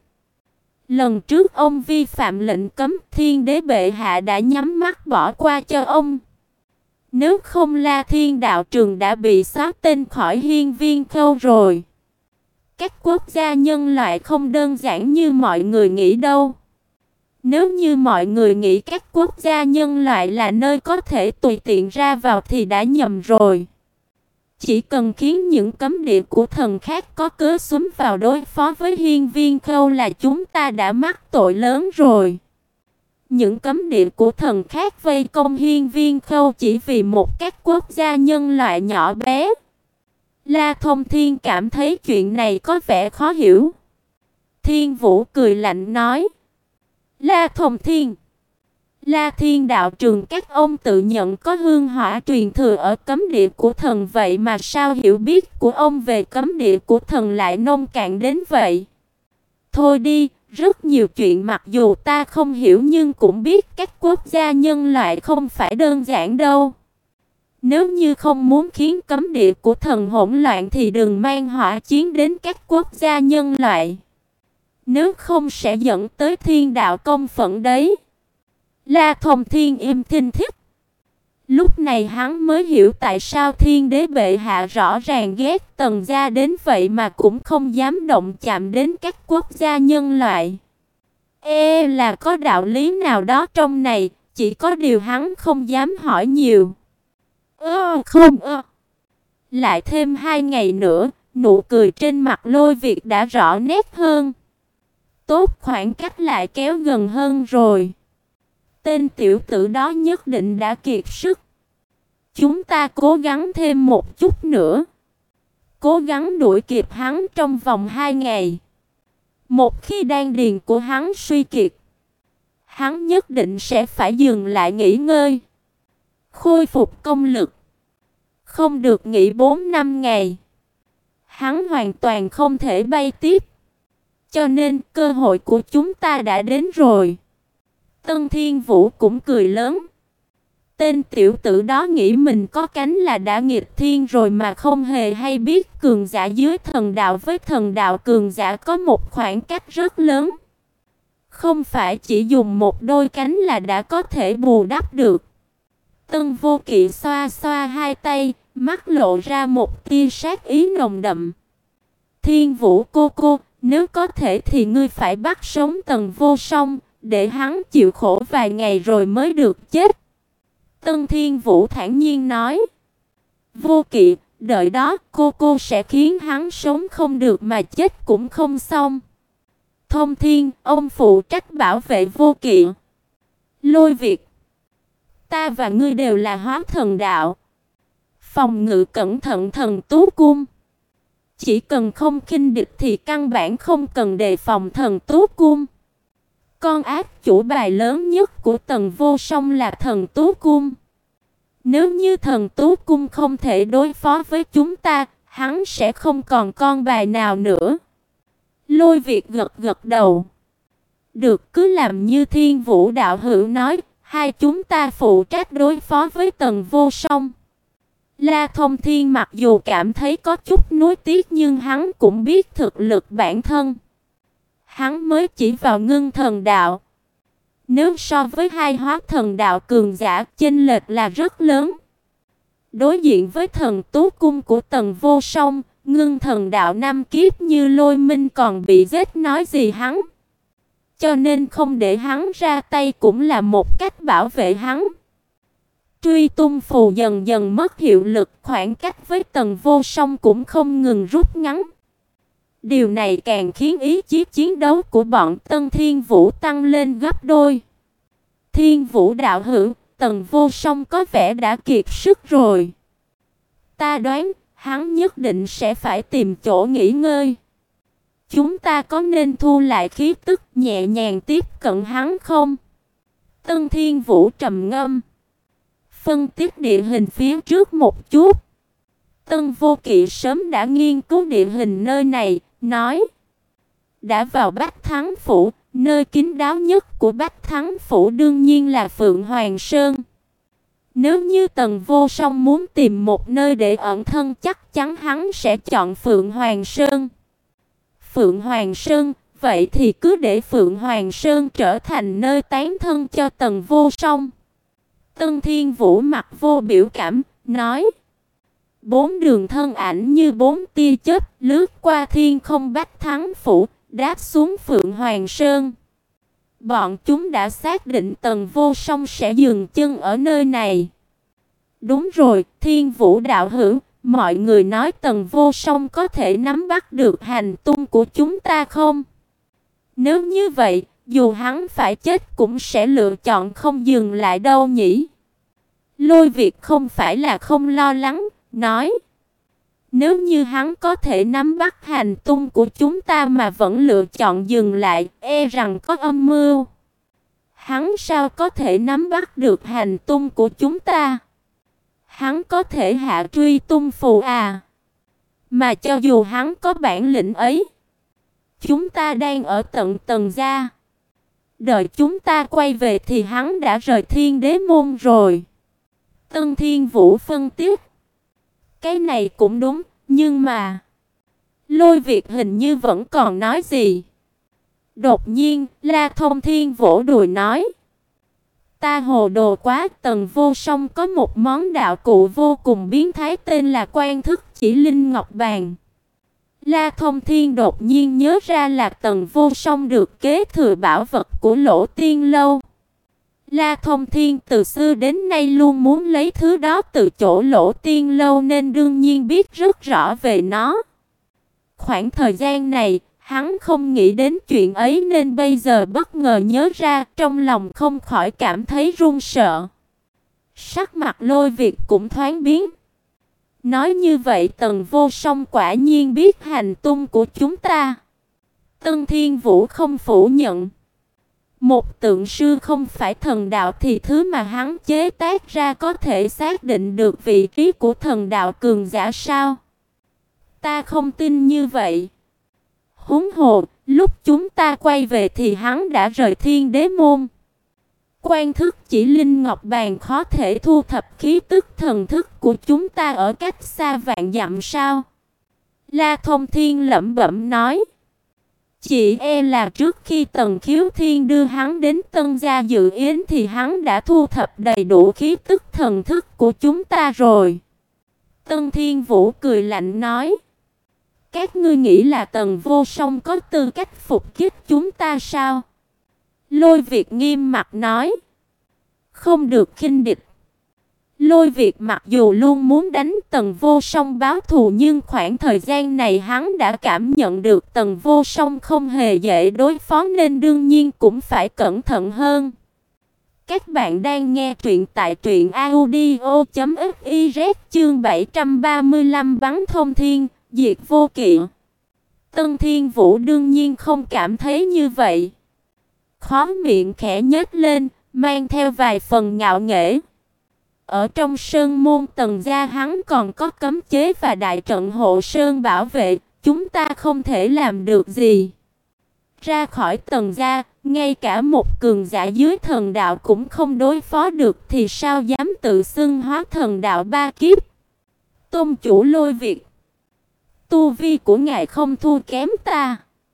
Lần trước ông vi phạm lệnh cấm, Thiên Đế bệ hạ đã nhắm mắt bỏ qua cho ông. Nếu không, La Thiên đạo trường đã bị xóa tên khỏi Hiên Viên Khâu rồi. Các quốc gia nhân loại không đơn giản như mọi người nghĩ đâu. Nếu như mọi người nghĩ các quốc gia nhân loại là nơi có thể tùy tiện ra vào thì đã nhầm rồi. Chỉ cần khiến những cấm địa của thần khác có cớ xúm vào đối phó với Hiên Viên Khâu là chúng ta đã mắc tội lớn rồi. Những cấm địa của thần khác vây công Hiên Viên Khâu chỉ vì một các quốc gia nhân loại nhỏ bé. La Thông Thiên cảm thấy chuyện này có vẻ khó hiểu. Thiên Vũ cười lạnh nói: La Thông Thiên, La Thiên đạo trường các ông tự nhận có hương hỏa truyền thừa ở cấm địa của thần, vậy mà sao hiểu biết của ông về cấm địa của thần lại nông cạn đến vậy? Thôi đi, rất nhiều chuyện mặc dù ta không hiểu nhưng cũng biết các quốc gia nhân loại không phải đơn giản đâu. Nếu như không muốn khiến cấm địa của thần hỗn loạn thì đừng mang hỏa chiến đến các quốc gia nhân loại. Nếu không sẽ dẫn tới thiên đạo công phẫn đấy. La Thông Thiên im thinh thích. Lúc này hắn mới hiểu tại sao Thiên Đế bệ hạ rõ ràng ghét Tần gia đến vậy mà cũng không dám động chạm đến các quốc gia nhân loại. Ê là có đạo lý nào đó trong này, chỉ có điều hắn không dám hỏi nhiều. Ơ không ơ. Lại thêm hai ngày nữa, nụ cười trên mặt Lôi Việt đã rõ nét hơn. Tốt, khoảng cách lại kéo gần hơn rồi. Tên tiểu tử đó nhất định đã kiệt sức. Chúng ta cố gắng thêm một chút nữa. Cố gắng đuổi kịp hắn trong vòng hai ngày. Một khi đan điền của hắn suy kiệt, hắn nhất định sẽ phải dừng lại nghỉ ngơi, khôi phục công lực. Không được nghỉ bốn năm ngày, hắn hoàn toàn không thể bay tiếp. Cho nên cơ hội của chúng ta đã đến rồi. Tân Thiên Vũ cũng cười lớn. Tên tiểu tử đó nghĩ mình có cánh là đã nghịch thiên rồi mà không hề hay biết cường giả dưới thần đạo với thần đạo cường giả có một khoảng cách rất lớn. Không phải chỉ dùng một đôi cánh là đã có thể bù đắp được. Tân Vô Kỵ xoa xoa hai tay, mắt lộ ra một tia sát ý nồng đậm. Thiên Vũ cô cô, nếu có thể thì ngươi phải bắt sống Tần Vô Song, để hắn chịu khổ vài ngày rồi mới được chết. Tân Thiên Vũ thản nhiên nói. Vô Kỵ, đợi đó cô cô sẽ khiến hắn sống không được mà chết cũng không xong. Thông Thiên, ông phụ trách bảo vệ Vô Kỵ. Lôi Việt, ta và ngươi đều là hóa thần đạo. Phòng ngự cẩn thận thần tú cung. Chỉ cần không khinh địch thì căn bản không cần đề phòng thần tú cung. Con ác chủ bài lớn nhất của Tần Vô Song là thần tú cung. Nếu như thần tú cung không thể đối phó với chúng ta, hắn sẽ không còn con bài nào nữa. Lôi Việt gật gật đầu. Được, cứ làm như Thiên Vũ đạo hữu nói, hai chúng ta phụ trách đối phó với Tần Vô Song. La Thông Thiên mặc dù cảm thấy có chút nuối tiếc nhưng hắn cũng biết thực lực bản thân. Hắn mới chỉ vào ngưng thần đạo. Nếu so với hai hóa thần đạo cường giả, chênh lệch là rất lớn. Đối diện với thần tú cung của Tần Vô Song, ngưng thần đạo năm kiếp như Lôi Minh còn bị giết nói gì hắn. Cho nên không để hắn ra tay cũng là một cách bảo vệ hắn. Truy tung phù dần dần mất hiệu lực, khoảng cách với Tần Vô Song cũng không ngừng rút ngắn. Điều này càng khiến ý chí chiến đấu của bọn Tân Thiên Vũ tăng lên gấp đôi. Thiên Vũ đạo hữu, Tần Vô Song có vẻ đã kiệt sức rồi. Ta đoán hắn nhất định sẽ phải tìm chỗ nghỉ ngơi. Chúng ta có nên thu lại khí tức nhẹ nhàng tiếp cận hắn không? Tân Thiên Vũ trầm ngâm, phân tích địa hình phía trước một chút. Tân Vô Kỵ sớm đã nghiên cứu địa hình nơi này, nói: Đã vào Bách Thắng Phủ, nơi kín đáo nhất của Bách Thắng Phủ đương nhiên là Phượng Hoàng Sơn. Nếu như Tần Vô Song muốn tìm một nơi để ẩn thân, chắc chắn hắn sẽ chọn Phượng Hoàng Sơn. Phượng Hoàng Sơn, vậy thì cứ để Phượng Hoàng Sơn trở thành nơi tán thân cho Tần Vô Song. Tân Thiên Vũ mặt vô biểu cảm, nói. Bốn đường thân ảnh như bốn tia chớp lướt qua thiên không Bách Thắng Phủ, đáp xuống Phượng Hoàng Sơn. Bọn chúng đã xác định Tần Vô Song sẽ dừng chân ở nơi này. Đúng rồi, Thiên Vũ đạo hữu, mọi người nói Tần Vô Song có thể nắm bắt được hành tung của chúng ta không? Nếu như vậy, dù hắn phải chết cũng sẽ lựa chọn không dừng lại đâu nhỉ? Lôi Việt không phải là không lo lắng, nói. Nếu như hắn có thể nắm bắt hành tung của chúng ta mà vẫn lựa chọn dừng lại, e rằng có âm mưu. Hắn sao có thể nắm bắt được hành tung của chúng ta? Hắn có thể hạ truy tung phù à? Mà cho dù hắn có bản lĩnh ấy, chúng ta đang ở tận Tần gia. Đợi chúng ta quay về thì hắn đã rời Thiên Đế môn rồi. Tân Thiên Vũ phân tích. Cái này cũng đúng, nhưng mà Lôi Việt hình như vẫn còn nói gì. Đột nhiên, La Thông Thiên vỗ đùi nói. Ta hồ đồ quá, Tần Vô Song có một món đạo cụ vô cùng biến thái tên là Quan Thức Chỉ Linh Ngọc Bàn. La Thông Thiên đột nhiên nhớ ra là Tần Vô Song được kế thừa bảo vật của Lỗ Tiên Lâu. La Thông Thiên từ xưa đến nay luôn muốn lấy thứ đó từ chỗ Lỗ Tiên Lâu nên đương nhiên biết rất rõ về nó. Khoảng thời gian này, hắn không nghĩ đến chuyện ấy nên bây giờ bất ngờ nhớ ra, trong lòng không khỏi cảm thấy run sợ. Sắc mặt Lôi Việt cũng thoáng biến. Nói như vậy Tần Vô Song quả nhiên biết hành tung của chúng ta. Tân Thiên Vũ không phủ nhận. Một tượng sư không phải thần đạo thì thứ mà hắn chế tác ra có thể xác định được vị trí của thần đạo cường giả sao? Ta không tin như vậy. Huống hồ, lúc chúng ta quay về thì hắn đã rời Thiên Đế môn. Quan Thức Chỉ Linh Ngọc Bàn khó thể thu thập khí tức thần thức của chúng ta ở cách xa vạn dặm sao? La Thông Thiên lẩm bẩm nói. Chỉ e là trước khi Tần Khiếu Thiên đưa hắn đến Tân gia dự yến thì hắn đã thu thập đầy đủ khí tức thần thức của chúng ta rồi. Tân Thiên Vũ cười lạnh nói. Các ngươi nghĩ là Tần Vô Song có tư cách phục kích chúng ta sao? Lôi Việt nghiêm mặt nói. Không được khinh địch. Lôi Việt mặc dù luôn muốn đánh Tần Vô Song báo thù nhưng khoảng thời gian này hắn đã cảm nhận được Tần Vô Song không hề dễ đối phó nên đương nhiên cũng phải cẩn thận hơn. Các bạn đang nghe truyện tại truyện audio chấm fiz chương bảy trăm ba mươi lăm bắn thông thiên, diệt vô kỵ. Tân Thiên Vũ đương nhiên không cảm thấy như vậy. Khóe miệng khẽ nhếch lên, mang theo vài phần ngạo nghễ. Ở trong sơn môn Tần gia hắn còn có cấm chế và đại trận hộ sơn bảo vệ, chúng ta không thể làm được gì. Ra khỏi Tần gia, ngay cả một cường giả dưới thần đạo cũng không đối phó được thì sao dám tự xưng hóa thần đạo ba kiếp. Tôn chủ Lôi Việt, tu vi của ngài không thua kém ta.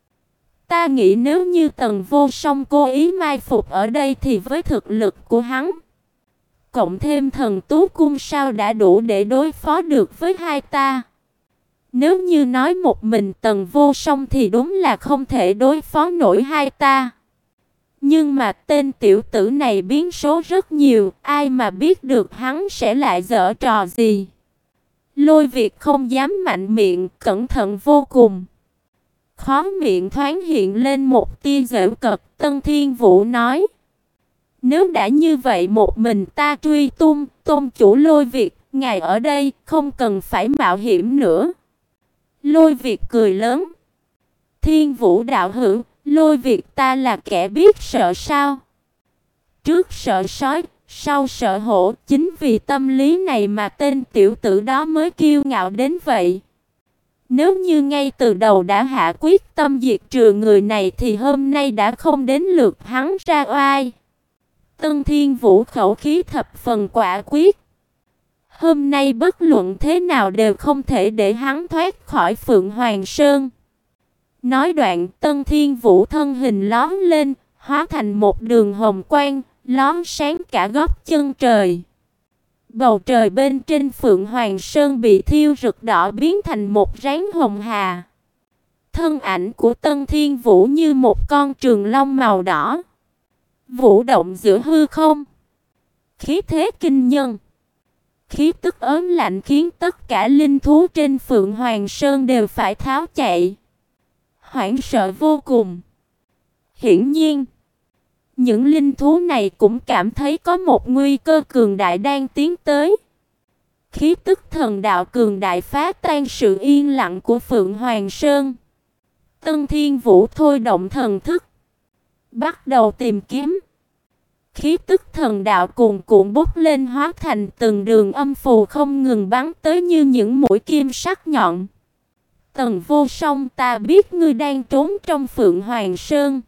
Ta nghĩ nếu như Tần Vô Song cố ý mai phục ở đây thì với thực lực của hắn, cộng thêm thần tú cung sao đã đủ để đối phó được với hai ta. Nếu như nói một mình Tần Vô Song thì đúng là không thể đối phó nổi hai ta. Nhưng mà tên tiểu tử này biến số rất nhiều, ai mà biết được hắn sẽ lại giở trò gì. Lôi Việt không dám mạnh miệng, cẩn thận vô cùng. Khóe miệng thoáng hiện lên một tia giễu cợt, Tân Thiên Vũ nói. Nếu đã như vậy một mình ta truy tung, tôn chủ Lôi Việt, ngài ở đây, không cần phải mạo hiểm nữa. Lôi Việt cười lớn. Thiên Vũ đạo hữu, Lôi Việt ta là kẻ biết sợ sao? Trước sợ sói, sau sợ hổ, chính vì tâm lý này mà tên tiểu tử đó mới kiêu ngạo đến vậy. Nếu như ngay từ đầu đã hạ quyết tâm diệt trừ người này thì hôm nay đã không đến lượt hắn ra oai. Tân Thiên Vũ khẩu khí thập phần quả quyết. Hôm nay bất luận thế nào đều không thể để hắn thoát khỏi Phượng Hoàng Sơn. Nói đoạn, Tân Thiên Vũ thân hình lóe lên, hóa thành một đường hồng quang, lóe sáng cả góc chân trời. Bầu trời bên trên Phượng Hoàng Sơn bị thiêu rực đỏ biến thành một ráng hồng hà. Thân ảnh của Tân Thiên Vũ như một con trường long màu đỏ, vũ động giữa hư không. Khí thế kinh nhân, khí tức ớn lạnh khiến tất cả linh thú trên Phượng Hoàng Sơn đều phải tháo chạy, hoảng sợ vô cùng. Hiển nhiên, những linh thú này cũng cảm thấy có một nguy cơ cường đại đang tiến tới. Khí tức thần đạo cường đại phá tan sự yên lặng của Phượng Hoàng Sơn. Tân Thiên Vũ thôi động thần thức, bắt đầu tìm kiếm. Khí tức thần đạo cuồn cuộn bốc lên hóa thành từng đường âm phù không ngừng bắn tới như những mũi kim sắc nhọn. Tần Vô Song, ta biết ngươi đang trốn trong Phượng Hoàng Sơn.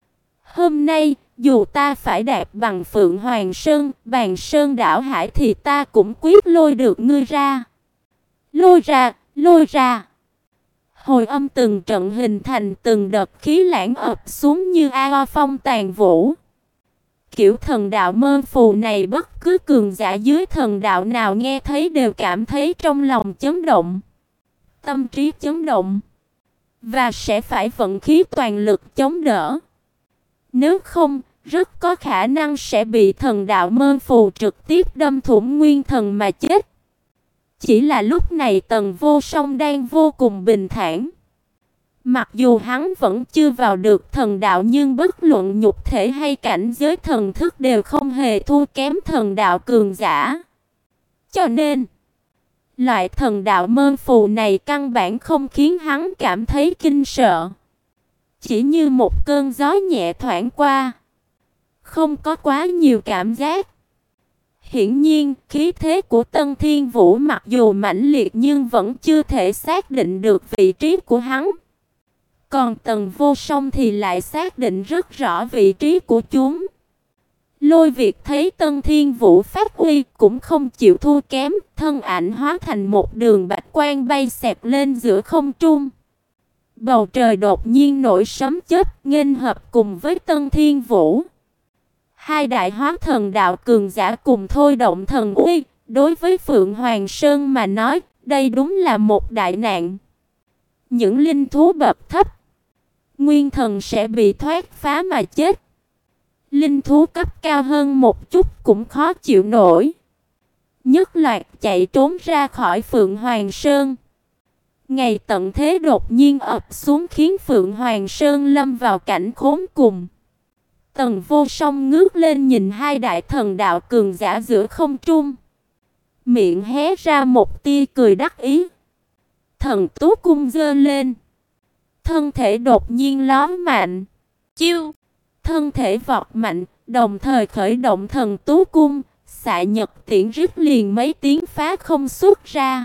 Hôm nay, dù ta phải đạp bằng Phượng Hoàng Sơn, Bàn Sơn đảo hải thì ta cũng quyết lôi được ngươi ra. Lôi ra, lôi ra. Hồi âm từng trận hình thành từng đợt khí lãng ập xuống như ao phong tàn vũ. Kiểu thần đạo mơ phù này bất cứ cường giả dưới thần đạo nào nghe thấy đều cảm thấy trong lòng chấn động, tâm trí chấn động, và sẽ phải vận khí toàn lực chống đỡ. Nếu không, rất có khả năng sẽ bị thần đạo mơ phù trực tiếp đâm thủng nguyên thần mà chết. Chỉ là lúc này Tần Vô Song đang vô cùng bình thản. Mặc dù hắn vẫn chưa vào được thần đạo nhưng bất luận nhục thể hay cảnh giới thần thức đều không hề thua kém thần đạo cường giả. Cho nên, loại thần đạo mơ phù này căn bản không khiến hắn cảm thấy kinh sợ. Chỉ như một cơn gió nhẹ thoảng qua, không có quá nhiều cảm giác. Hiển nhiên, khí thế của Tân Thiên Vũ mặc dù mãnh liệt nhưng vẫn chưa thể xác định được vị trí của hắn. Còn Tần Vô Song thì lại xác định rất rõ vị trí của chúng. Lôi Việt thấy Tân Thiên Vũ phát uy cũng không chịu thua kém, thân ảnh hóa thành một đường bạch quang bay xẹt lên giữa không trung. Bầu trời đột nhiên nổi sấm chớp, nghênh hợp cùng với Tân Thiên Vũ. Hai đại hóa thần đạo cường giả cùng thôi động thần uy, đối với Phượng Hoàng Sơn mà nói, đây đúng là một đại nạn. Những linh thú bậc thấp, nguyên thần sẽ bị thoát phá mà chết. Linh thú cấp cao hơn một chút cũng khó chịu nổi, nhất loạt chạy trốn ra khỏi Phượng Hoàng Sơn. Ngày tận thế đột nhiên ập xuống khiến Phượng Hoàng Sơn lâm vào cảnh khốn cùng. Tần Vô Song ngước lên nhìn hai đại thần đạo cường giả giữa không trung, miệng hé ra một tia cười đắc ý. Thần tú cung giơ lên, thân thể đột nhiên lóe mạnh. Chiêu! Thân thể vọt mạnh, đồng thời khởi động thần tú cung, xạ nhật tiễn rít liền mấy tiếng phá không xuất ra.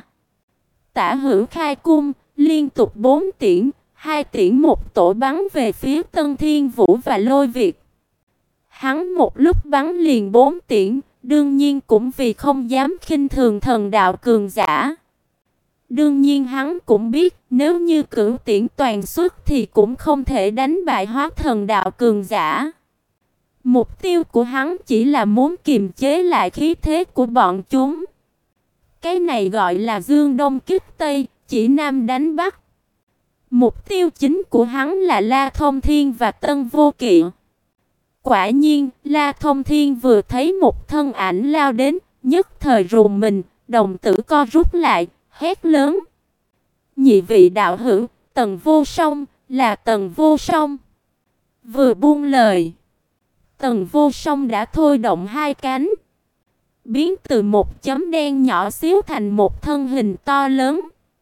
Tả hữu khai cung, liên tục bốn tiễn, hai tiễn một tổ bắn về phía Tân Thiên Vũ và Lôi Việt. Hắn một lúc bắn liền bốn tiễn, đương nhiên cũng vì không dám khinh thường thần đạo cường giả. Đương nhiên hắn cũng biết nếu như cửu tiễn toàn xuất thì cũng không thể đánh bại hóa thần đạo cường giả. Mục tiêu của hắn chỉ là muốn kiềm chế lại khí thế của bọn chúng. Cái này gọi là dương đông kích tây, chỉ nam đánh bắc. Mục tiêu chính của hắn là La Thông Thiên và Tân Vô Kỵ. Quả nhiên, La Thông Thiên vừa thấy một thân ảnh lao đến, nhất thời rùng mình, đồng tử co rút lại, hét lớn. Nhị vị đạo hữu, Tần Vô Song, là Tần Vô Song. Vừa buông lời, Tần Vô Song đã thôi động hai cánh, biến từ một chấm đen nhỏ xíu thành một thân hình to lớn.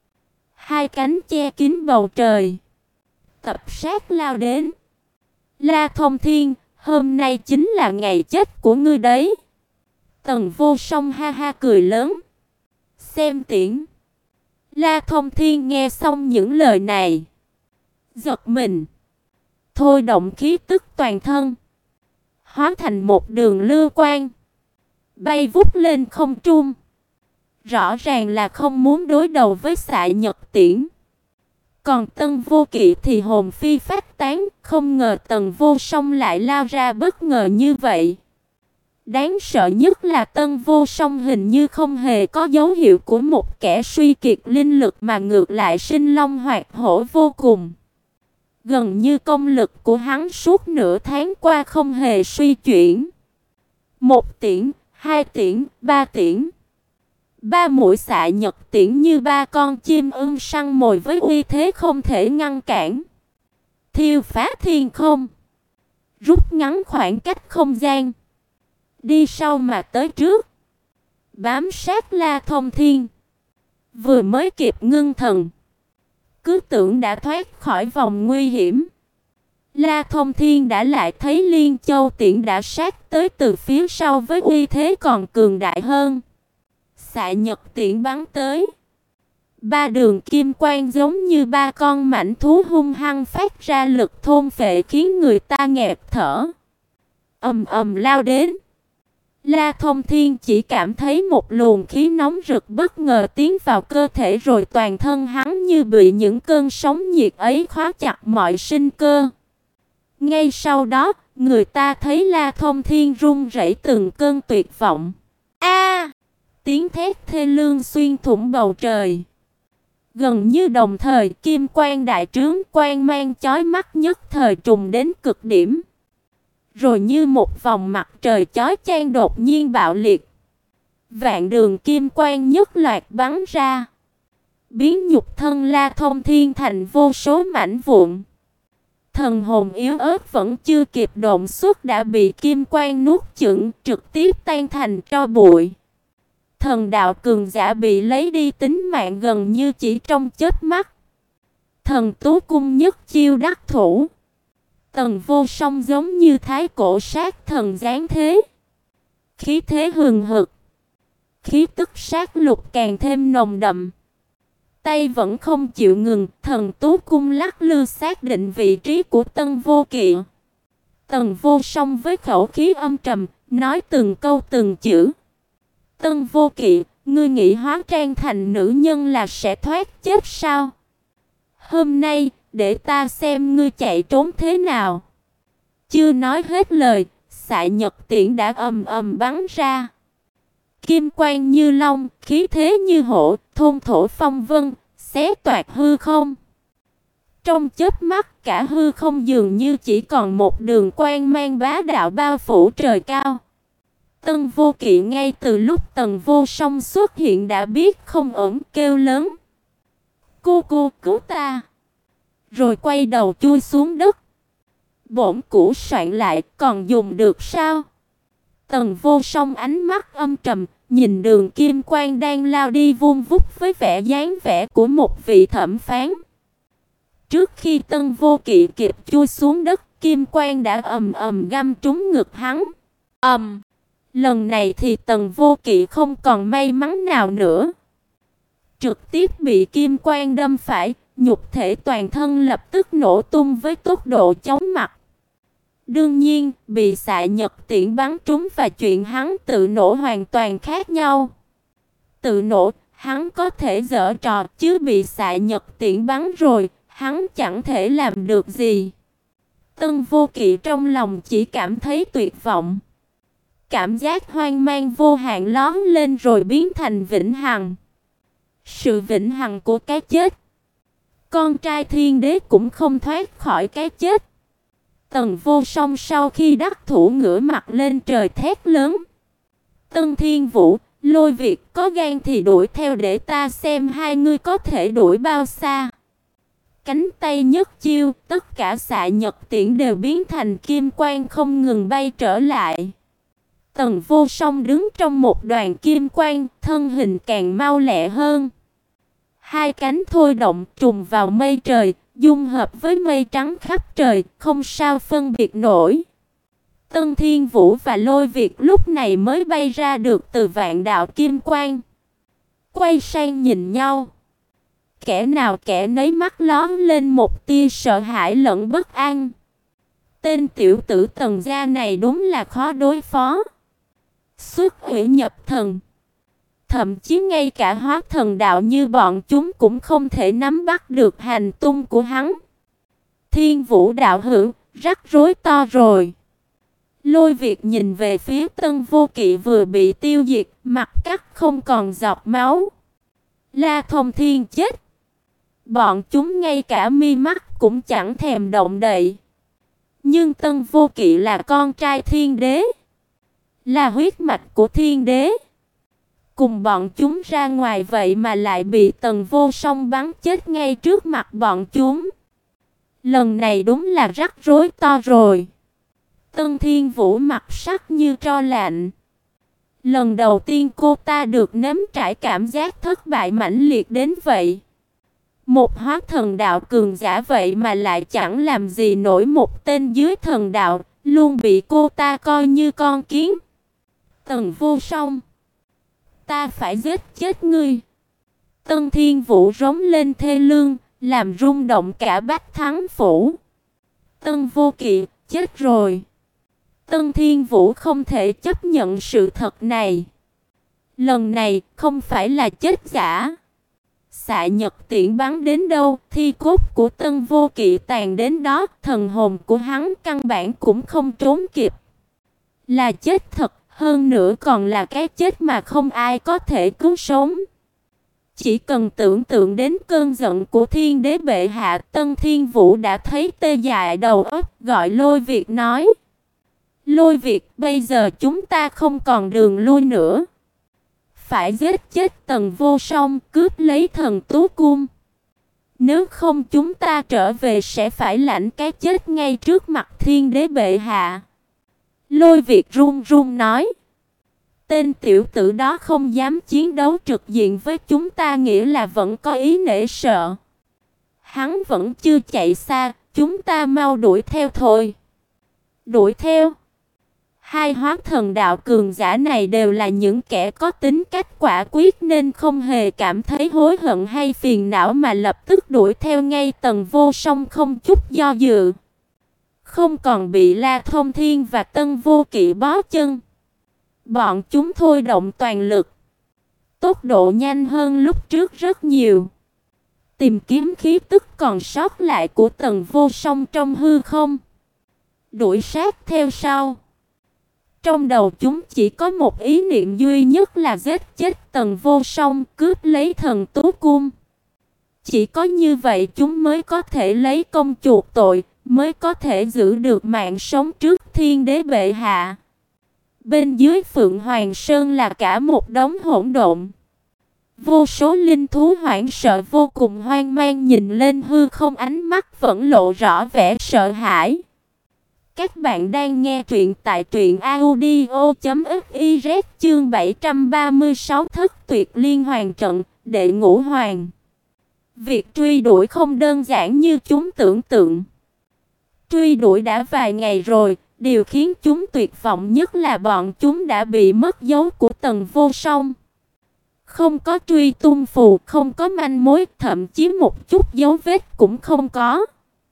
Hai cánh che kín bầu trời, tập sát lao đến. La Thông Thiên, hôm nay chính là ngày chết của ngươi đấy. Tần Vô Song ha ha cười lớn. Xem tiễn. La Thông Thiên nghe xong những lời này, giật mình, thôi động khí tức toàn thân, hóa thành một đường lưu quang, bay vút lên không trung. Rõ ràng là không muốn đối đầu với Xạ Nhật Tiễn. Còn Tân Vô Kỵ thì hồn phi phách tán, không ngờ Tần Vô Song lại lao ra bất ngờ như vậy. Đáng sợ nhất là Tân Vô Song hình như không hề có dấu hiệu của một kẻ suy kiệt linh lực mà ngược lại sinh long hoạt hổ vô cùng. Gần như công lực của hắn suốt nửa tháng qua không hề suy chuyển. Một tiễn, hai tiễn, ba tiễn. Ba mũi Xạ Nhật Tiễn như ba con chim ưng săn mồi với uy thế không thể ngăn cản. Thiêu phá thiên không, rút ngắn khoảng cách không gian, đi sau mà tới trước, bám sát La Thông Thiên. Vừa mới kịp ngưng thần, cứ tưởng đã thoát khỏi vòng nguy hiểm, La Thông Thiên đã lại thấy Liên Châu Tiễn đã sát tới từ phía sau với uy thế còn cường đại hơn. Xạ Nhật Tiễn bắn tới, ba đường kim quang giống như ba con mãnh thú hung hăng phát ra lực thôn phệ khiến người ta nghẹt thở. Ầm ầm lao đến. La Thông Thiên chỉ cảm thấy một luồng khí nóng rực bất ngờ tiến vào cơ thể, rồi toàn thân hắn như bị những cơn sóng nhiệt ấy khóa chặt mọi sinh cơ. Ngay sau đó, người ta thấy La Thông Thiên run rẩy từng cơn tuyệt vọng. A! Tiếng thét thê lương xuyên thủng bầu trời. Gần như đồng thời, kim quang đại trướng, quang mang chói mắt nhất thời trùng đến cực điểm. Rồi như một vòng mặt trời chói chang đột nhiên bạo liệt. Vạn đường kim quang nhất loạt bắn ra, biến nhục thân La Thông Thiên thành vô số mảnh vụn. Thần hồn yếu ớt vẫn chưa kịp động xuất đã bị kim quang nuốt chửng, trực tiếp tan thành tro bụi. Thần đạo cường giả bị lấy đi tính mạng gần như chỉ trong chớp mắt. Thần Tú Cung nhất chiêu đắc thủ. Tần Vô Song giống như thái cổ sát thần giáng thế, khí thế hừng hực, khí tức sát lục càng thêm nồng đậm. Tay vẫn không chịu ngừng, Thần Tú Cung lắc lư xác định vị trí của Tân Vô Kỵ. Tần Vô Song với khẩu khí âm trầm, nói từng câu từng chữ. Tân Vô Kỵ, ngươi nghĩ hóa trang thành nữ nhân là sẽ thoát chết sao? Hôm nay, để ta xem ngươi chạy trốn thế nào. Chưa nói hết lời, Xạ Nhật Tiễn đã ầm ầm bắn ra. Kim quang như long, khí thế như hổ, thôn thổ phong vân, xé toạc hư không. Trong chớp mắt, cả hư không dường như chỉ còn một đường quang mang bá đạo bao phủ trời cao. Tân Vô Kỵ ngay từ lúc Tần Vô Song xuất hiện đã biết không ổn, kêu lớn: "Cô cô cứu ta!" Rồi quay đầu chui xuống đất. Bổn củ soạn lại, còn dùng được sao? Tần Vô Song ánh mắt âm trầm, nhìn đường kim quang đang lao đi vun vút với vẻ dáng vẻ của một vị thẩm phán. Trước khi Tân Vô Kỵ kịp chui xuống đất, kim quang đã ầm ầm găm trúng ngực hắn. Ầm! Lần này thì Tần Vô Kỵ không còn may mắn nào nữa, trực tiếp bị kim quang đâm phải, nhục thể toàn thân lập tức nổ tung với tốc độ chóng mặt. Đương nhiên, bị Xạ Nhật Tiễn bắn trúng và chuyện hắn tự nổ hoàn toàn khác nhau. Tự nổ, hắn có thể giở trò, chứ bị Xạ Nhật Tiễn bắn rồi, hắn chẳng thể làm được gì. Tân Vô Kỵ trong lòng chỉ cảm thấy tuyệt vọng. Cảm giác hoang mang vô hạn lóm lên rồi biến thành vĩnh hằng. Sự vĩnh hằng của cái chết. Con trai thiên đế cũng không thoát khỏi cái chết. Tần Vô Song sau khi đắc thủ ngửa mặt lên trời thét lớn: "Tân Thiên Vũ, Lôi Việt, có gan thì đuổi theo để ta xem hai ngươi có thể đuổi bao xa." Cánh tay nhất chiêu, tất cả Xạ Nhật Tiễn đều biến thành kim quang không ngừng bay trở lại. Tần Vô Song đứng trong một đoàn kim quang, thân hình càng mau lẹ hơn. Hai cánh thôi động trùng vào mây trời, dung hợp với mây trắng khắp trời, không sao phân biệt nổi. Tân Thiên Vũ và Lôi Việt lúc này mới bay ra được từ vạn đạo kim quang. Quay sang nhìn nhau. kẻ nào kẻ nấy mắt lóe lên một tia sợ hãi lẫn bất an. Tên tiểu tử Tần gia này đúng là khó đối phó. Xuất quỷ nhập thần. Thậm chí ngay cả hóa thần đạo như bọn chúng cũng không thể nắm bắt được hành tung của hắn. Thiên Vũ đạo hữu, rắc rối to rồi. Lôi Việt nhìn về phía Tân Vô Kỵ vừa bị tiêu diệt, mặt cắt không còn giọt máu. La Thông Thiên chết. Bọn chúng ngay cả mi mắt cũng chẳng thèm động đậy. Nhưng Tân Vô Kỵ là con trai thiên đế, là huyết mạch của thiên đế. Cùng bọn chúng ra ngoài vậy mà lại bị Tần Vô Song bắn chết ngay trước mặt bọn chúng. Lần này đúng là rắc rối to rồi. Tân Thiên Vũ mặt sắc như tro lạnh. Lần đầu tiên cô ta được nếm trải cảm giác thất bại mãnh liệt đến vậy. Một hóa thần đạo cường giả vậy mà lại chẳng làm gì nổi một tên dưới thần đạo, luôn bị cô ta coi như con kiến. Tần Vô Song, ta phải giết chết ngươi. Tân Thiên Vũ rống lên thê lương, làm rung động cả Bách Thắng phủ. Tân Vô Kỵ chết rồi. Tân Thiên Vũ không thể chấp nhận sự thật này. Lần này không phải là chết giả. Xạ nhật tiễn bắn đến đâu, thi cốt của Tân Vô Kỵ tàn đến đó, thần hồn của hắn căn bản cũng không trốn kịp. Là chết thật, hơn nữa còn là cái chết mà không ai có thể cứu sống. Chỉ cần tưởng tượng đến cơn giận của thiên đế bệ hạ, Tân Thiên Vũ đã thấy tê dại đầu óc, gọi Lôi Việt nói: Lôi Việt, bây giờ chúng ta không còn đường lui nữa. Phải giết chết Tần Vô Song, cướp lấy thần tú cung. Nếu không chúng ta trở về sẽ phải lãnh cái chết ngay trước mặt thiên đế bệ hạ. Lôi Việt run run nói: Tên tiểu tử đó không dám chiến đấu trực diện với chúng ta, nghĩa là vẫn có ý nể sợ. Hắn vẫn chưa chạy xa, chúng ta mau đuổi theo thôi. Đuổi theo? Hai hóa thần đạo cường giả này đều là những kẻ có tính cách quả quyết nên không hề cảm thấy hối hận hay phiền não mà lập tức đuổi theo ngay Tần Vô Song không chút do dự. Không còn bị La Thông Thiên và Tân Vô Kỵ bó chân. Bọn chúng thôi động toàn lực. Tốc độ nhanh hơn lúc trước rất nhiều. Tìm kiếm khí tức còn sót lại của Tần Vô Song trong hư không. Đuổi sát theo sau. Trong đầu chúng chỉ có một ý niệm duy nhất là giết chết Tần Vô Song, cướp lấy thần tú cung. Chỉ có như vậy chúng mới có thể lấy công chuộc tội, mới có thể giữ được mạng sống trước thiên đế bệ hạ. Bên dưới Phượng Hoàng Sơn là cả một đống hỗn độn. Vô số linh thú hoảng sợ vô cùng hoang mang nhìn lên hư không, ánh mắt vẫn lộ rõ vẻ sợ hãi. Các bạn đang nghe truyện tại truyện audio chấm fiz chương bảy trăm ba mươi sáu Thất Tuyệt Liên Hoàn Trận, đệ ngũ hoàng. Việc truy đuổi không đơn giản như chúng tưởng tượng. Truy đuổi đã vài ngày rồi, điều khiến chúng tuyệt vọng nhất là bọn chúng đã bị mất dấu của Tần Vô Song. Không có truy tung phù, không có manh mối, thậm chí một chút dấu vết cũng không có.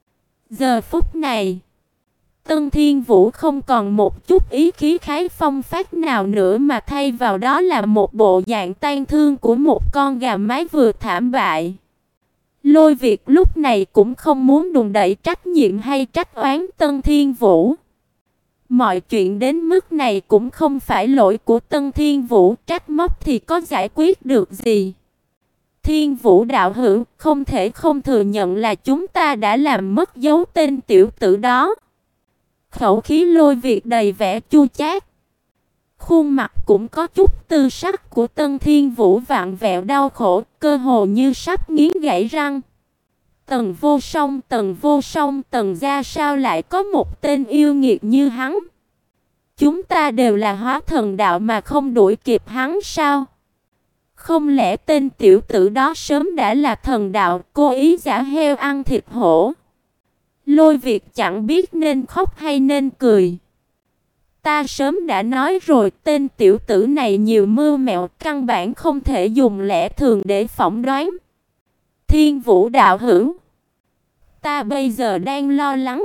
Giờ phút này, Tân Thiên Vũ không còn một chút ý khí khái phong phát nào nữa mà thay vào đó là một bộ dạng tang thương của một con gà mái vừa thảm bại. Lôi Việt lúc này cũng không muốn đùn đẩy trách nhiệm hay trách oán Tân Thiên Vũ. Mọi chuyện đến mức này cũng không phải lỗi của Tân Thiên Vũ, trách móc thì có giải quyết được gì. Thiên Vũ đạo hữu, không thể không thừa nhận là chúng ta đã làm mất dấu tên tiểu tử đó. Khẩu khí Lôi Việt đầy vẻ chua chát. Khuôn mặt cũng có chút tư sắc của Tân Thiên Vũ vặn vẹo đau khổ, cơ hồ như sắp nghiến gãy răng. Tần Vô Song, Tần Vô Song, Tần gia sao lại có một tên yêu nghiệt như hắn? Chúng ta đều là hóa thần đạo mà không đuổi kịp hắn sao? Không lẽ tên tiểu tử đó sớm đã là thần đạo, cố ý giả heo ăn thịt hổ? Lôi Việt chẳng biết nên khóc hay nên cười. Ta sớm đã nói rồi, tên tiểu tử này nhiều mưu mẹo, căn bản không thể dùng lẽ thường để phỏng đoán. Thiên Vũ đạo hữu, ta bây giờ đang lo lắng.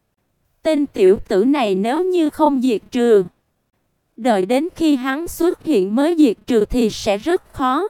Tên tiểu tử này nếu như không diệt trừ, đợi đến khi hắn xuất hiện mới diệt trừ thì sẽ rất khó.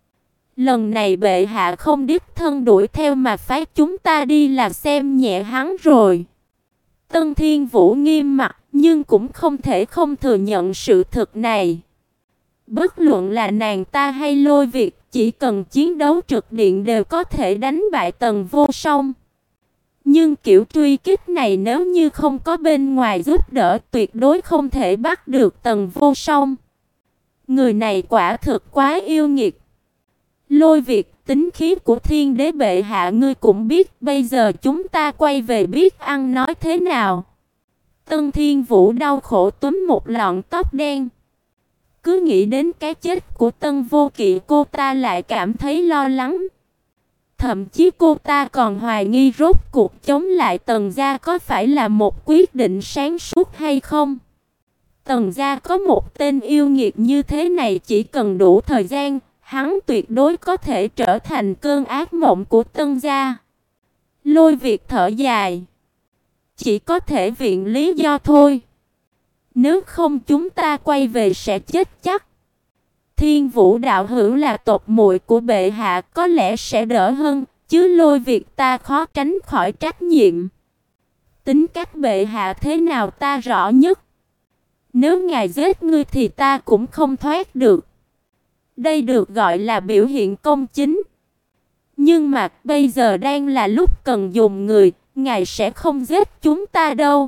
Lần này bệ hạ không đích thân đuổi theo mà phái chúng ta đi là xem nhẹ hắn rồi. Tân Thiên Vũ nghiêm mặt nhưng cũng không thể không thừa nhận sự thực này. Bất luận là nàng ta hay Lôi Việt, chỉ cần chiến đấu trực điện đều có thể đánh bại Tần Vô Song. Nhưng kiểu truy kích này nếu như không có bên ngoài giúp đỡ tuyệt đối không thể bắt được Tần Vô Song. Người này quả thực quá yêu nghiệt. Lôi Việt, tính khí của Thiên Đế bệ hạ ngươi cũng biết, bây giờ chúng ta quay về biết ăn nói thế nào. Tân Thiên Vũ đau khổ túm một lọn tóc đen. Cứ nghĩ đến cái chết của Tân Vô Kỵ cô ta lại cảm thấy lo lắng. Thậm chí cô ta còn hoài nghi rốt cuộc chống lại Tần gia có phải là một quyết định sáng suốt hay không. Tần gia có một tên yêu nghiệt như thế này, chỉ cần đủ thời gian, hắn tuyệt đối có thể trở thành cơn ác mộng của Tân gia. Lôi Việt thở dài. Chỉ có thể viện lý do thôi. Nếu không chúng ta quay về sẽ chết chắc. Thiên Vũ đạo hữu là tộc muội của bệ hạ, có lẽ sẽ đỡ hơn, chứ Lôi Việt ta khó tránh khỏi trách nhiệm. Tính cách bệ hạ thế nào ta rõ nhất. Nếu ngài giết ngươi thì ta cũng không thoát được. Đây được gọi là biểu hiện công chính. Nhưng mà bây giờ đang là lúc cần dùng người, ngài sẽ không giết chúng ta đâu.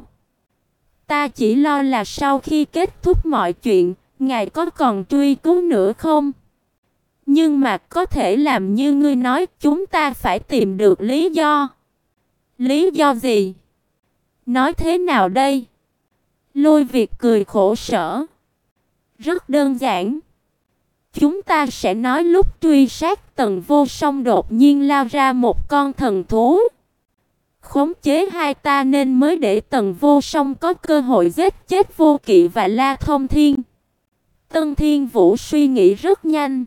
Ta chỉ lo là sau khi kết thúc mọi chuyện, ngài có còn truy cứu nữa không? Nhưng mà có thể làm như ngươi nói, chúng ta phải tìm được lý do. Lý do gì? Nói thế nào đây? Lôi Việt cười khổ sở. Rất đơn giản. Chúng ta sẽ nói lúc truy sát Tần Vô Song đột nhiên lao ra một con thần thú. Khống chế hai ta nên mới để Tần Vô Song có cơ hội giết chết Vô Kỵ và La Thông Thiên. Tân Thiên Vũ suy nghĩ rất nhanh.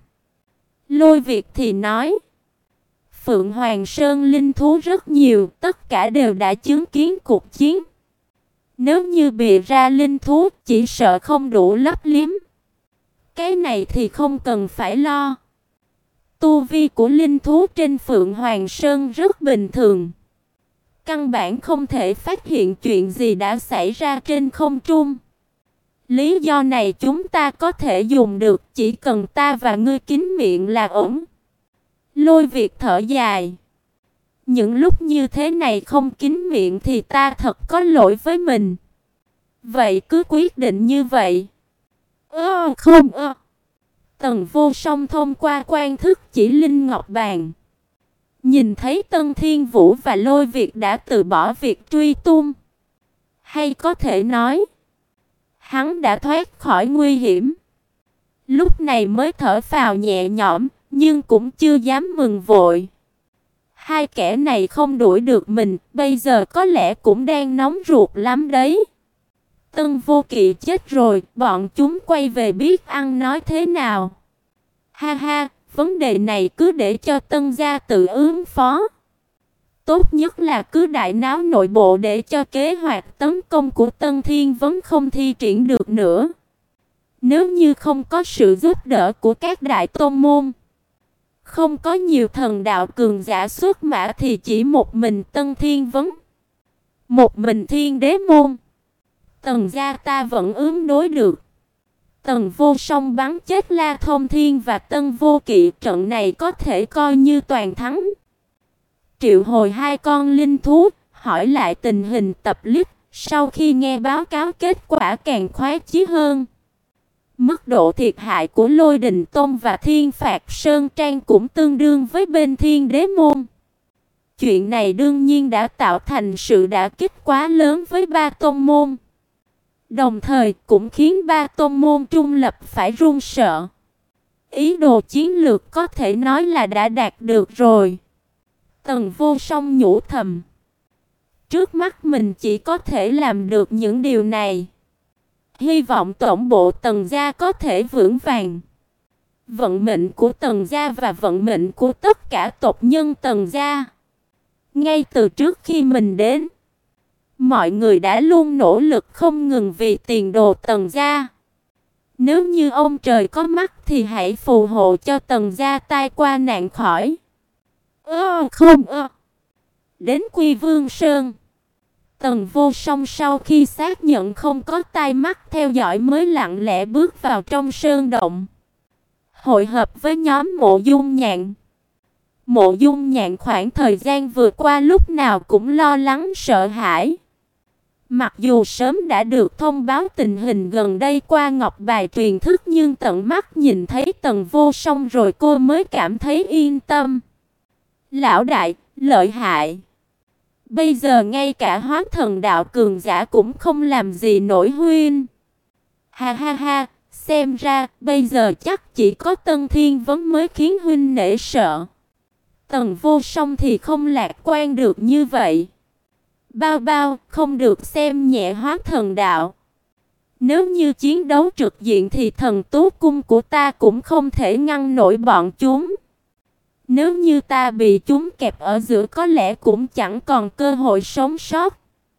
Lôi Việt thì nói. Phượng Hoàng Sơn linh thú rất nhiều, tất cả đều đã chứng kiến cuộc chiến. Nếu như bịa ra linh thú, chỉ sợ không đủ lấp liếm. Cái này thì không cần phải lo. Tu vi của linh thú trên Phượng Hoàng Sơn rất bình thường. Căn bản không thể phát hiện chuyện gì đã xảy ra trên không trung. Lý do này chúng ta có thể dùng được, chỉ cần ta và ngươi kín miệng là ổn. Lôi Việt thở dài. Những lúc như thế này không kín miệng thì ta thật có lỗi với mình. Vậy cứ quyết định như vậy. Ơ không ơ. Tần Vô Song thông qua quan thức chỉ linh ngọc bàn. Nhìn thấy Tân Thiên Vũ và Lôi Việt đã từ bỏ việc truy tung. Hay có thể nói, hắn đã thoát khỏi nguy hiểm. Lúc này mới thở phào nhẹ nhõm, nhưng cũng chưa dám mừng vội. Hai kẻ này không đuổi được mình, bây giờ có lẽ cũng đang nóng ruột lắm đấy. Tân Vô Kỵ chết rồi, bọn chúng quay về biết ăn nói thế nào. Ha ha, vấn đề này cứ để cho Tân gia tự ứng phó. Tốt nhất là cứ đại náo nội bộ để cho kế hoạch tấn công của Tân Thiên Vấn không thi triển được nữa. Nếu như không có sự giúp đỡ của các đại tôn môn, không có nhiều thần đạo cường giả xuất mã thì chỉ một mình Tân Thiên Vấn, một mình Thiên Đế môn, Tần gia ta vẫn ứng đối được. Tần Vô Song bắn chết La Thông Thiên và Tân Vô Kỵ, trận này có thể coi như toàn thắng. Triệu hồi hai con linh thú, hỏi lại tình hình tập lít, sau khi nghe báo cáo kết quả càng khoái chí hơn. Mức độ thiệt hại của Lôi Đình Tông và Thiên Phạt Sơn Trang cũng tương đương với bên Thiên Đế môn. Chuyện này đương nhiên đã tạo thành sự đả kích quá lớn với ba tôn môn. Đồng thời cũng khiến ba tôn môn trung lập phải run sợ. Ý đồ chiến lược có thể nói là đã đạt được rồi. Tần Vô Song nhủ thầm. Trước mắt mình chỉ có thể làm được những điều này. Hy vọng tổng bộ Tần gia có thể vững vàng. vận mệnh của Tần gia và vận mệnh của tất cả tộc nhân Tần gia. Ngay từ trước khi mình đến, mọi người đã luôn nỗ lực không ngừng vì tiền đồ Tần gia. Nếu như ông trời có mắt thì hãy phù hộ cho Tần gia tai qua nạn khỏi. Ơ không ơ. Đến Quy Vương Sơn, Tần Vô Song sau khi xác nhận không có tai mắt theo dõi mới lặng lẽ bước vào trong sơn động, hội hợp với nhóm Mộ Dung Nhạn. Mộ Dung Nhạn khoảng thời gian vừa qua lúc nào cũng lo lắng sợ hãi. Mặc dù sớm đã được thông báo tình hình gần đây qua ngọc bài truyền thức, nhưng tận mắt nhìn thấy Tần Vô Song rồi cô mới cảm thấy yên tâm. Lão đại, lợi hại. Bây giờ ngay cả hóa thần đạo cường giả cũng không làm gì nổi huynh. Ha ha ha, xem ra bây giờ chắc chỉ có Tân Thiên Vấn mới khiến huynh nể sợ. Tần Vô Song thì không lạc quan được như vậy. Bao bao, không được xem nhẹ hóa thần đạo. Nếu như chiến đấu trực diện thì thần tú cung của ta cũng không thể ngăn nổi bọn chúng. Nếu như ta bị chúng kẹp ở giữa có lẽ cũng chẳng còn cơ hội sống sót.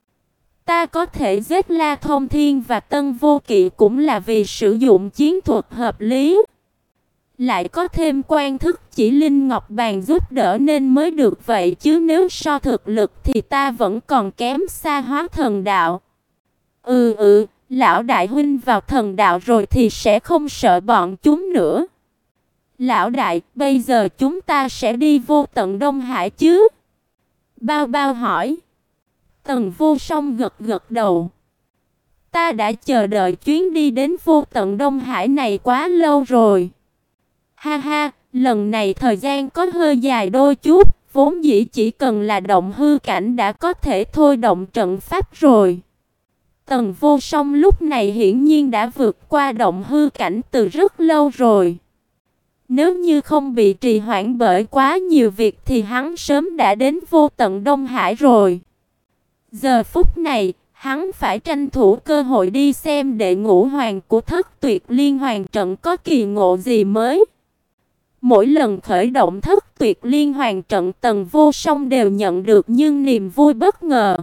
Ta có thể giết La Thông Thiên và Tân Vô Kỵ cũng là vì sử dụng chiến thuật hợp lý. Lại có thêm quan thức chỉ linh ngọc bàn giúp đỡ nên mới được vậy, chứ nếu so thực lực thì ta vẫn còn kém xa hóa thần đạo. Ừ ừ, lão đại huynh vào thần đạo rồi thì sẽ không sợ bọn chúng nữa. Lão đại, bây giờ chúng ta sẽ đi vô tận Đông Hải chứ? Bao bao hỏi. Tần Vô Song gật gật đầu. Ta đã chờ đợi chuyến đi đến vô tận Đông Hải này quá lâu rồi. Ha ha, lần này thời gian có hơi dài đôi chút, vốn dĩ chỉ cần là động hư cảnh đã có thể thôi động trận pháp rồi. Tần Vô Song lúc này hiển nhiên đã vượt qua động hư cảnh từ rất lâu rồi. Nếu như không bị trì hoãn bởi quá nhiều việc thì hắn sớm đã đến vô tận Đông Hải rồi. Giờ phút này, hắn phải tranh thủ cơ hội đi xem đệ ngũ hoàng của Thất Tuyệt Liên Hoàn trận có kỳ ngộ gì mới. Mỗi lần khởi động Thất Tuyệt Liên Hoàn trận, Tần Vô Song đều nhận được nhưng niềm vui bất ngờ.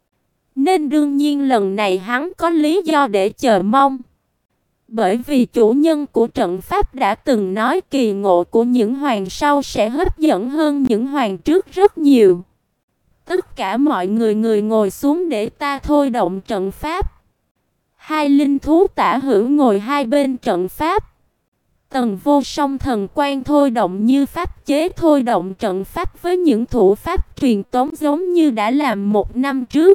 Nên đương nhiên lần này hắn có lý do để chờ mong. Bởi vì chủ nhân của trận pháp đã từng nói kỳ ngộ của những hoàng sau sẽ hấp dẫn hơn những hoàng trước rất nhiều. Tất cả mọi người người ngồi xuống để ta thôi động trận pháp. Hai linh thú tả hữu ngồi hai bên trận pháp. Tần Vô Song thần quan thôi động như pháp chế thôi động trận pháp với những thủ pháp truyền tống giống như đã làm một năm trước.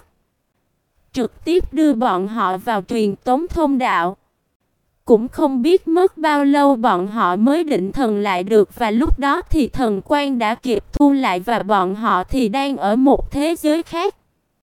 Trực tiếp đưa bọn họ vào truyền tống thông đạo. Cũng không biết mất bao lâu bọn họ mới định thần lại được, và lúc đó thì thần quan đã kịp thu lại và bọn họ thì đang ở một thế giới khác.